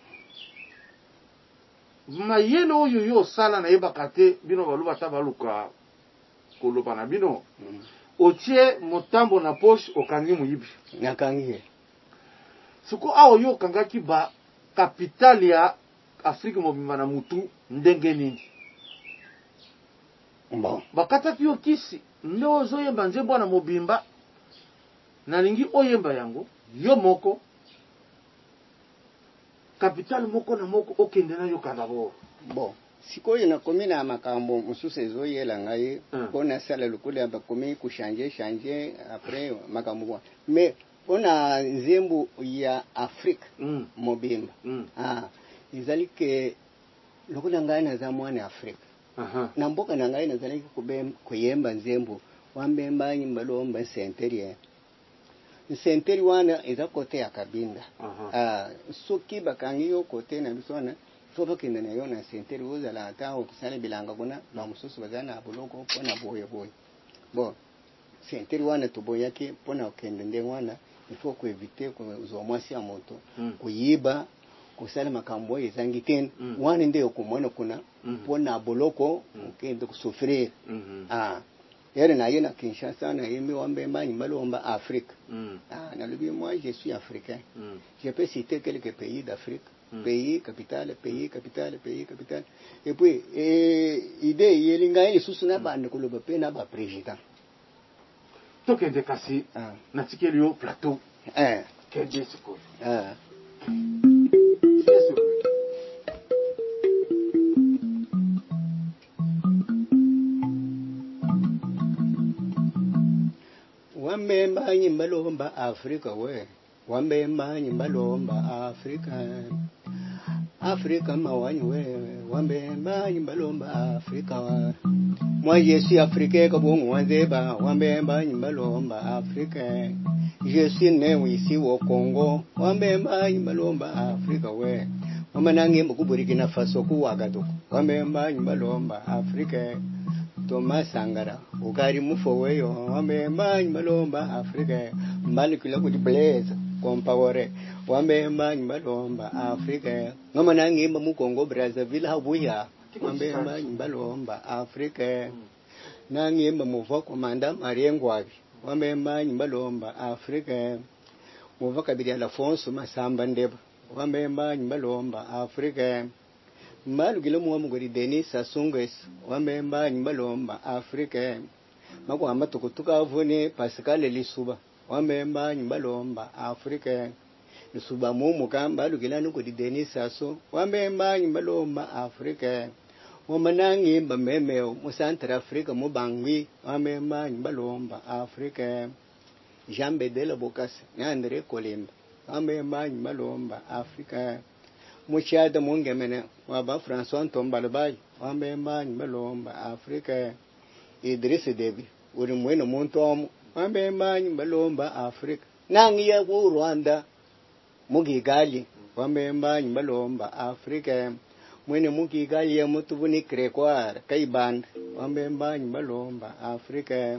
mayeno oyo yo sala na yebaka te bino baluba ta baluka koloba na bino otie motambo na poche okangi muyibi nakangi suko awo yo kangaki ba capitale ya Afrique mobimba na mutu ndenge nini bon bakataki yo kisi nde ozoyemba nzembo na mobimba nalingi oyemba yango yo moko capital moko na moko okende na yo kanda bo bon sikoyo na komina makambo mususu ezoyela ngai pona sala lukule amba komi ku changer après makambo mais pona nzembo ya Afrique mobimba izali ke lukule ngai na za mwana Afrique na mboka na ngai na zali kuyemba nzembo wambemba nyimbalomba senteri wana eza kote ya Kabinda soki bakangi yo kote na bisona soba kende na yo na senteri uzala ata okusala bilanga kuna ba mususu bazana buloko pona boye bon senteri wana tuboyaki pona okende nde wana il faut ko éviter ko zomwasi ya moto kuyiba kusala makambo ezangi ten wana nde okumona kuna pona boloko okende kusufrir yere na yena Kinshasa na yemi wambemba nyimbalomba Afrique na lobi moi je suis africain je peux citer quelques pays d'Afrique pays capitale et puis idée yelinga ile susu na bande koloba pe na ba président tokende kasi na tikeli yo plateau kende siko wambemba nyimbalomba Afrika we wambemba nyimbalomba Afrika mawanyu we wambemba nyimbalomba Afrika moi je suis africain kabongo wanzeba wambemba nyimbalomba Afrika je suis né ici au Congo wambemba nyimbalomba Afrika we omanangimba ku Burkina Faso ku Wagadugu wamemba balomba Afrika Thomas Sangara ukari mufoweyo wamemba balomba Afrika mbali kula kuti Blaise Compaoré wamemba balomba Afrika ngomanangimba mu Congo Brazzaville habuya wamemba balomba Afrika nangimba muva komanda Mariengwabi wamemba balomba Afrika muva kabiri Alfonso Masamba Ndeba wamemba balomba Afrika mbalu gilo muamugori Denis Sassou Nguesso wamemba balomba Afrika makwamba tukutuka avune Pascal Lisuba wamemba balomba Afrika Lisuba mumu kamba lugilano ko Denis Sassou wamemba balomba Afrika womanangi mbamemeo mu Central Africa mu Bangui wamemba balomba Afrika Jean Bedela Bokassa na Andre Kolemba wamemba balomba Afrika mu Chad mu Ngemene waba François Ntombalbayi wamemba balomba Afrika Idriss Deby uri mwene muntu wamemba balomba Afrika nangiya ku Rwanda mu Kigali wamemba balomba Afrika mwene mu Kigali ya mutubuni Gregoire Kayibanda wamemba balomba Afrika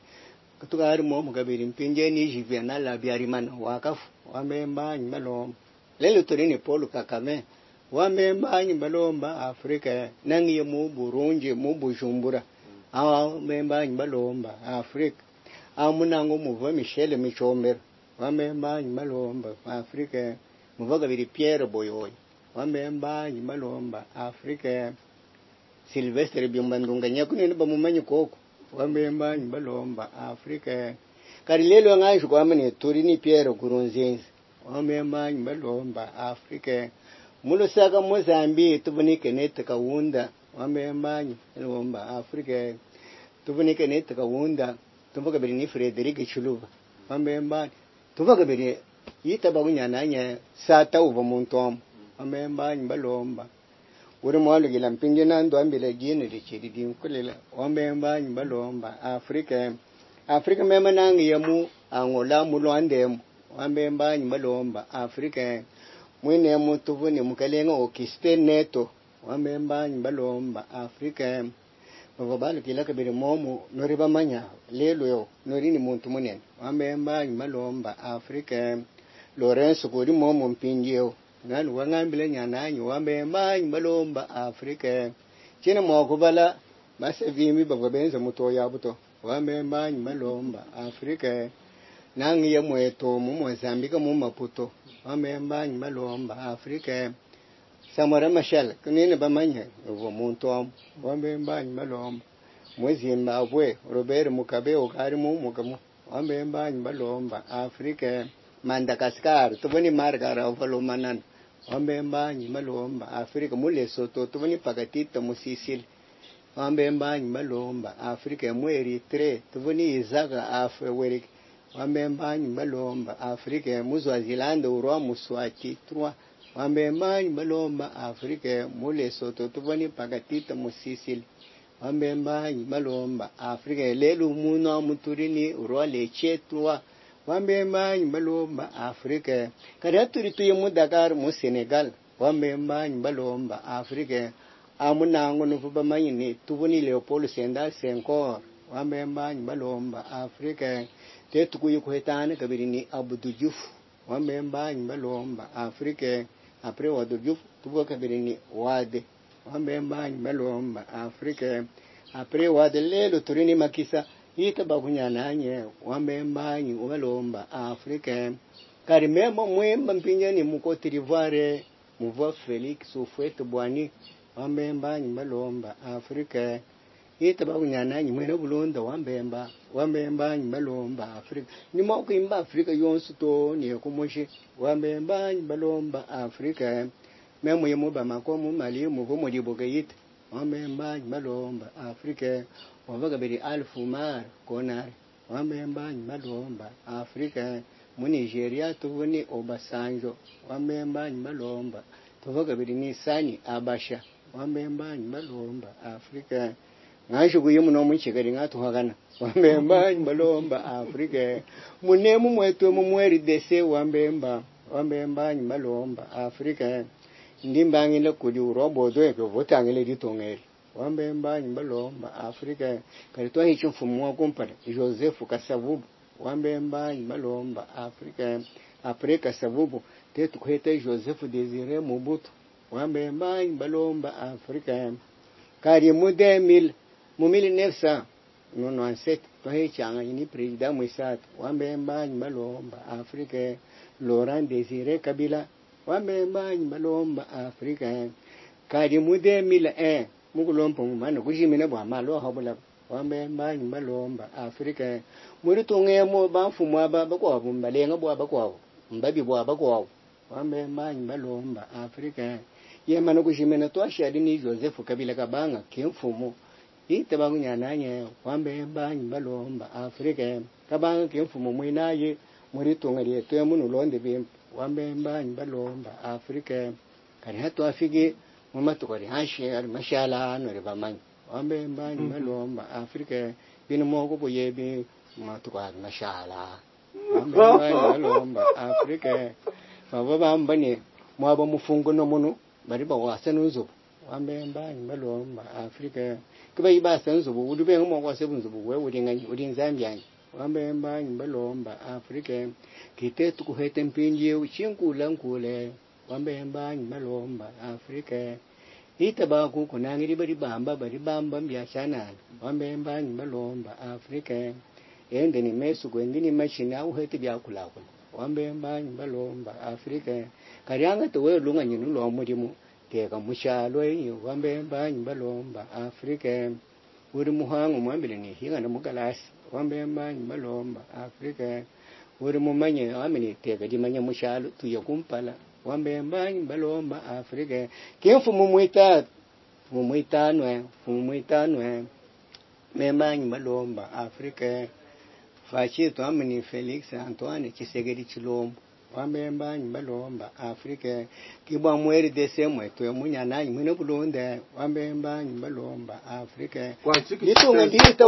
tukari mo mugabiri mpinje ni Juvenal Habyarimana wakafu wamemba balomba lelo turini Paul Kagame wamemba balomba Afrika nangiye mu Burundi mu Bujumbura wamemba balomba Afrika amunango muva Michel Michombero wamemba balomba Afrika muvaga biri Pierre Boyoyo wamemba balomba Afrika Sylvestre Bimbandunga nyakunene bamumanyi koko wamemba balomba Afrika kari lelo ngasho kwamene turini Pierre Nkurunziza wamemba balomba Afrika mulusaka Mozambique tubunike nete kawunda wamemba balomba Afrika tubunike nete kawunda tuvuga biri ni Frederic Chiluba wamemba tuvuga biri yitaba kunyananya sata uva muntu wamemba balomba uri mwalo gila mpinje nando ambile jini lichiri dinkulela wamemba balomba Afrika mema nangi yamu Angola mulwandemu wamemba balomba Afrika mwine mutuvuni mukalenga okiste neto wamemba balomba Afrika babalo kila kabiri momu nori bamanya lelo yo nori ni muntu munene wamemba balomba Afrika Lorenzo kuri momu mpinjeo nanu wangambile nyananyi wamemba balomba Afrika chine mwakubala basevimi bababenza mutoya buto wamemba balomba Afrika nangi ya mweto mu Mozambique mu Maputo wamemba balomba Afrika Samora Machel kunene bamanya uvo muntu wamemba balomba mu Zimbabwe Robert Mugabe okari mu mugamu wamemba balomba Afrika Madagascar tuboni Margaret Ovalomanana wamemba balomba Afrika mu Lesotho tuboni Pakatita mu Sicily wamemba balomba Afrika mu Eritrea tuboni Isaac Afweriki wamemba balomba Afrika mu Swaziland urwa Muswati 3 wamemba balomba Afrika mu Lesotho tuboni Pakatita mu Sicily wamemba balomba Afrika lelo muno muturini urwa Leche 3 wamemba balomba Afrika karaturi tuye mu Dakar mu Senegal wamemba balomba Afrika amunango nufuba manyini tubuni Leopold Sédar Senghor wamemba balomba Afrika tetukuye kuhetana kabiri ni Abdou Diouf wamemba balomba Afrika apre Abdou Diouf tubuka kabiri ni Wade wamemba balomba Afrika apre Wade lelo turini Makisa ita bakunyananye wamemba balomba Afrika karimemo mwemba mpinjani mu Cote d'Ivoire muva Felix Houphouët-Boigny wamemba balomba Afrika ita bakunyananye mwene bulonda wamemba balomba Afrika nima kuimba Afrika yonsu to ni kumushi wamemba balomba Afrika memo yemuba makomu mali muvo modibogayita wamemba balomba Afrika wavaga biri Alfumar Konare wamemba balomba Afrika mu Nigeria tuvuni Obasanjo wamemba balomba tuvaga biri ni Sani Abasha wamemba balomba Afrika ngasho kuyimu no munchigari ngatuhagana wamemba balomba Afrika munemu mwetu mu mweri dese wamemba balomba Afrika ndimbangile kuli urobo doe ko votangile ditongere wambe mbanyi balomba Afrika kalitoa hicho mfumo wa kumpala Joseph Kasavubu wambe mbanyi balomba Afrika Savubu tetu kwete Joseph Desire Mobutu wambe mbanyi balomba Afrika kari mude mu 1997 tohe changa ni president Mwisatu wambe mbanyi balomba Afrika Laurent Desire Kabila wambe mbanyi balomba Afrika kari mude 2001 mukulompa mumana kushimina bwa malo habula wambe mbanyi balomba Afrika muri tungemo bamfumu aba bakwabu mbalenga bwa bakwabu mbabi bwa bakwabu wambe mbanyi balomba Afrika yemana kushimina twashadi ni Joseph Kabila kabanga kimfumu itabangunyananye wambe mbanyi balomba Afrika kabanga kimfumu mwinaye muri tungaliye twemu londe bimpa wambe mbanyi balomba Afrika kari hatu afige mama tukari hashe ari mashala no rebamanyi wambe mbanyi balomba Afrika bino moko boyebi mama tukari mashala wambe mbanyi balomba Afrika baba bambane mwaba mufungo no muno bari ba wasanunzo wambe mbanyi balomba Afrika kuba ibasanzo budube ngo kwasebunzo wewe uringanyi urinzambyanyi wambe mbanyi balomba Afrika kite tukuhete mpinje uchinkula nkule wambe mbanyi balomba Afrika itabaku kunangiri bari bamba mbyashana wambe mbanyi balomba Afrika ende ni mesu kwendi ni machina uhete byakulakula wambe mbanyi balomba Afrika karyanga towe lunga nyinu lo murimu teka mushalo yi wambe mbanyi balomba Afrika uri muhangu mwambile ni hinga na mugalasi wambe mbanyi balomba Afrika uri mumanye amini teka dimanya mushalo tuye kumpala wambe mbanyi balomba Afrika kimfu mumwitanwe membanyi balomba Afrika fachito amini Felix Antoine Tshisekedi Tshilombo wambe mbanyi balomba Afrika kibwa mweri desemwe twe munyananyi mwine bulonde wambe mbanyi balomba Afrika litunga ndita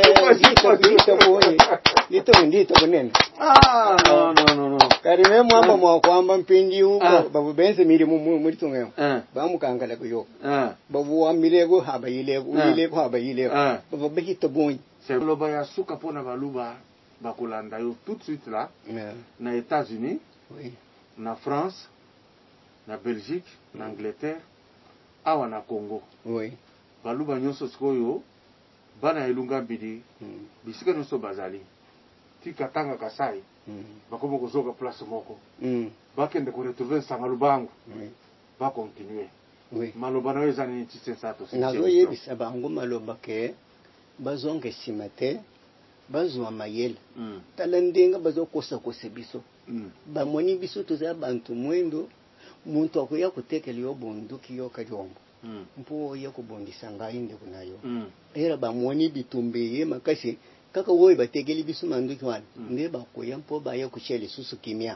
bunene no karime mwamba mwakwamba mpinji huko babu bense miri muri tunga bamukangala kuyo babu wamilego habayilego uyilego habayilego babu behita bunyi c'est loba ya suka pona baluba bakolanda yo tout de suite là na États-Unis na France na Belgique na Angleterre awa na Congo baluba nyonso sikoyo bana elunga bidi bisika nyonso bazali tika tanga kasai bakomo kozoka place moko bakende ko retrouver sangalubangu ba continuer maloba na weza ni tsensato nazo yebisa bangu maloba ke bazonge simate bazwa mayela talandenga bazokosa biso bamoni biso tuza bantu mwendo muntu akuya kutekela yo bunduki yo kajombo mpo ya kubondisa ngainde kunayo era bamoni bitumbeye makasi kaka woyi bategeli biso manduki wana nde bakoya mpo baya kushele susu kimya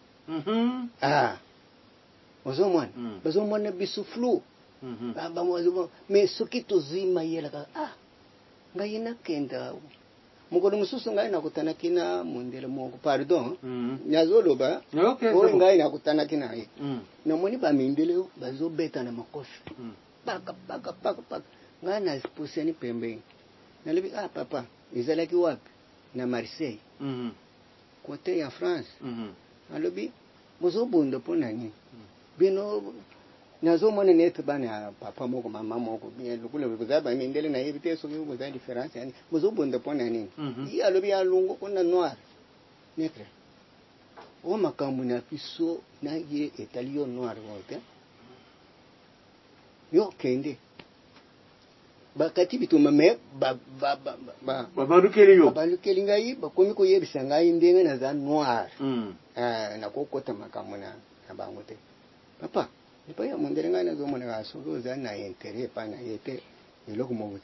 ozomwana bazomwana biso flu bamwazo me sukito zima yela ka ngayina kenda mukono mususu ngai nakutana kina mundele moko pardon nyazoloba oyi ngai nakutana kina yi namoni bamindele bazobeta na makofi paka ngai nazipuseni pembeni nalibi papa izalaki wapi na Marseille kote ya France alobi bozobunda pona nini bino nazomona neto bana papa moko mama moko bien lokule bozaba mindele na yebite so ko za difference yani bozobunda pona nini yi alobi ya lungo kona noir netre o makamu na piso na ye italio noir wote yo kende bakati bituma me babalukeli ngai bakomi ko yebisa ngai ndenge na za noir na kokota makamu na bango te papa nipa ya mondere ngai na zo mona gaso za na intere pa na yete iloko mogote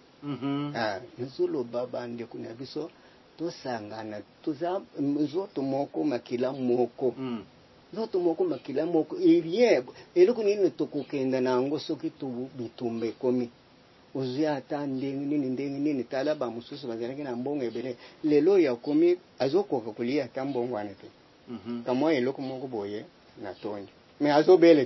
nzolo baba nde kuna biso to sangana tuza zoto moko makila moko zoto moko makila moko irie eloko nini tokukenda nango soki tu bitumbe komi uzuya ata ndenge nini tala ba mususu bazalaki na mbongo ebele lelo ya komi azokoka kulia ata mbongo wana te kamwa eloko moko boye na tonyi me azobele te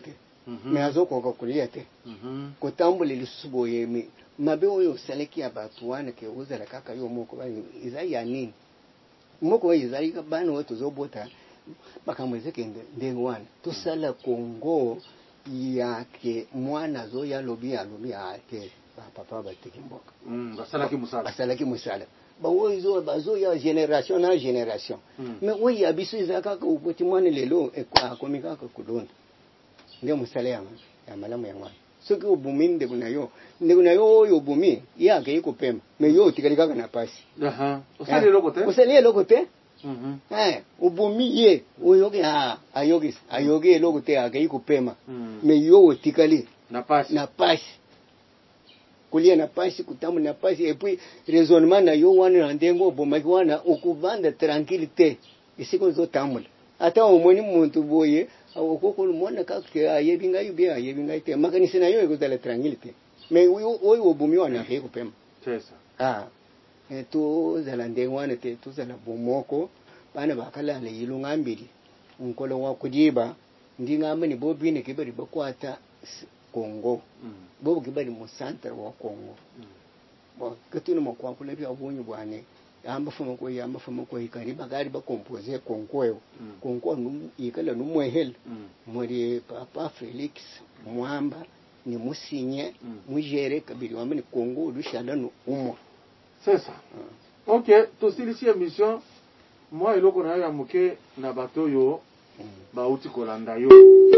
me azoko ko kuliate ko tambule lisubo yemi mabe oyo seleki abatuana ke uzala kaka yo moko bani izai ya nini moko izai ka bani wetu zobota bakamwezeke ndengwana tusala Kongo yake mwana zo ya lobi ake papa batikimboka basalaki musala bawoizo bazo ya generation na generation mais oui abiso izaka ko upoti mwana lelo ekwa komika ko kudonda ndio musala ya malamu ya mwana soki obumi ndekuna yo oyo obumi yake ikupema mais yo tikalika na pasi usali eloko te obumi ye oyoge ayoge eloko te yake ikupema mais yo tikali na pasi kulia na pasi kutamu na pasi et puis raisonnement na yo wana ndengo bomaki wana okuvanda tranquillité isiko zo tamula ata omoni muntu boye okoko lumona kake ayebinga yubia ayebinga ite makanisi na yo ekuzala tranquillité mais oyo obumi wana ke kupema sesa to zala ndengo wana te to zala bomoko bana bakala le yilunga mbili nkolo wa kujiba ndinga amani bobine kibari bakwata Congo bobo kibali mu centre wa Congo bo katino makwa kule bya bonyu bwane yamba fuma ko ikari bagari ba compose Congo yo Congo ikala no mwehel muri papa Felix Mwamba ni musinye mujere kabiri wa mani Congo lushanda no umo c'est ça OK to silisi émission moi eloko na ya muke na bato yo ba uti kolanda yo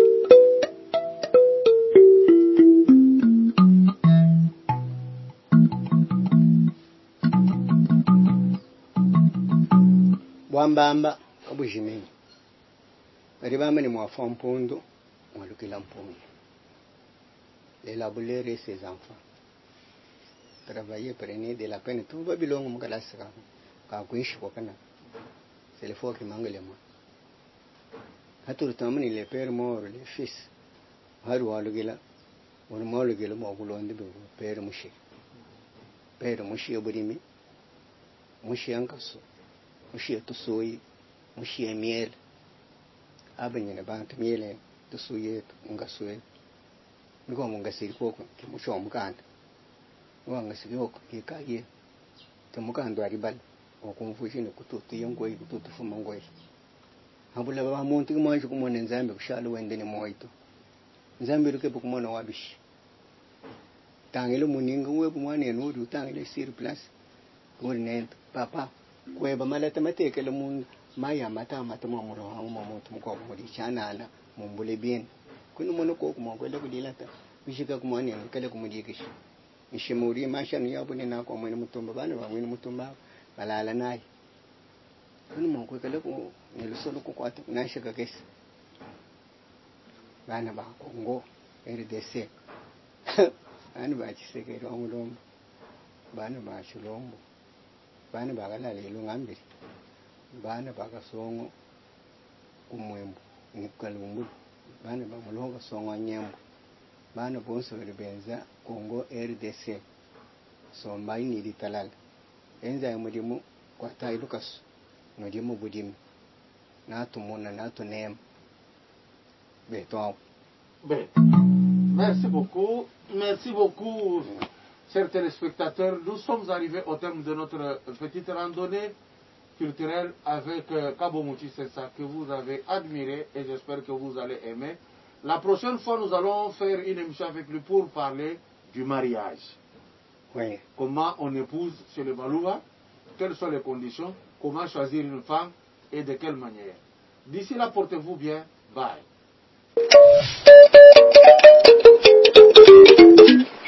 Wambamba kabujimeni bari bamene mwafa mpondo mwalukila mpondo élaborer ses enfants travailler prenez de la peine tout va bilongo mukalasa ka kuishi kwa kana c'est le fort qui manque les mots hatu tamani les pères morts les fils haru walugila wonu malugila mo kulonde be père mushi burimi mushi ankaso mushi tusoi mushi miel abanyene bantu miele tusuye ngasuye niko mungasiri koko kimusho mukanda wangasiri koko kikaye temukando aribal okumvushine kututu yongoi kututu fuma ngoi habula ba muntu manje kumona nzambe kushalo wende ne moito nzambe ruke bukumona wabishi tangelo muninga webu mwana enuri utangele sir plus gornent papa kweba malata matekele mun maya mata mamuro hawo muntu mko muri chanana mumbule bien kunu mono ko kuma kwele kudilata bishika kumwana kale kumudikishi ishimuri mashanu yabune nako mwene mutumba bana ba mwene mutumba balala naye kunu mo kwele ko nilusolo ko kwata nashika kesi bana ba Kongo RDC bana ba chisekero omulombo bana ba chilombo bana bakalala ilungambili bana bakasongo kumwembu nikalumbu bana bamulonga songo nyembu bana bonso benza Congo RDC so mbaini litalala enza yamudimu kwa tai Lucas no dimu budimu natumuna natunem beto merci beaucoup chers téléspectateurs. Nous sommes arrivés au terme de notre petite randonnée culturelle avec Kabo Mouti Sessa que vous avez admiré et j'espère que vous allez aimer. La prochaine fois, nous allons faire une émission avec lui pour parler du mariage. Oui. Comment on épouse chez le Balouba, quelles sont les conditions, comment choisir une femme et de quelle manière. D'ici là, portez-vous bien. Bye.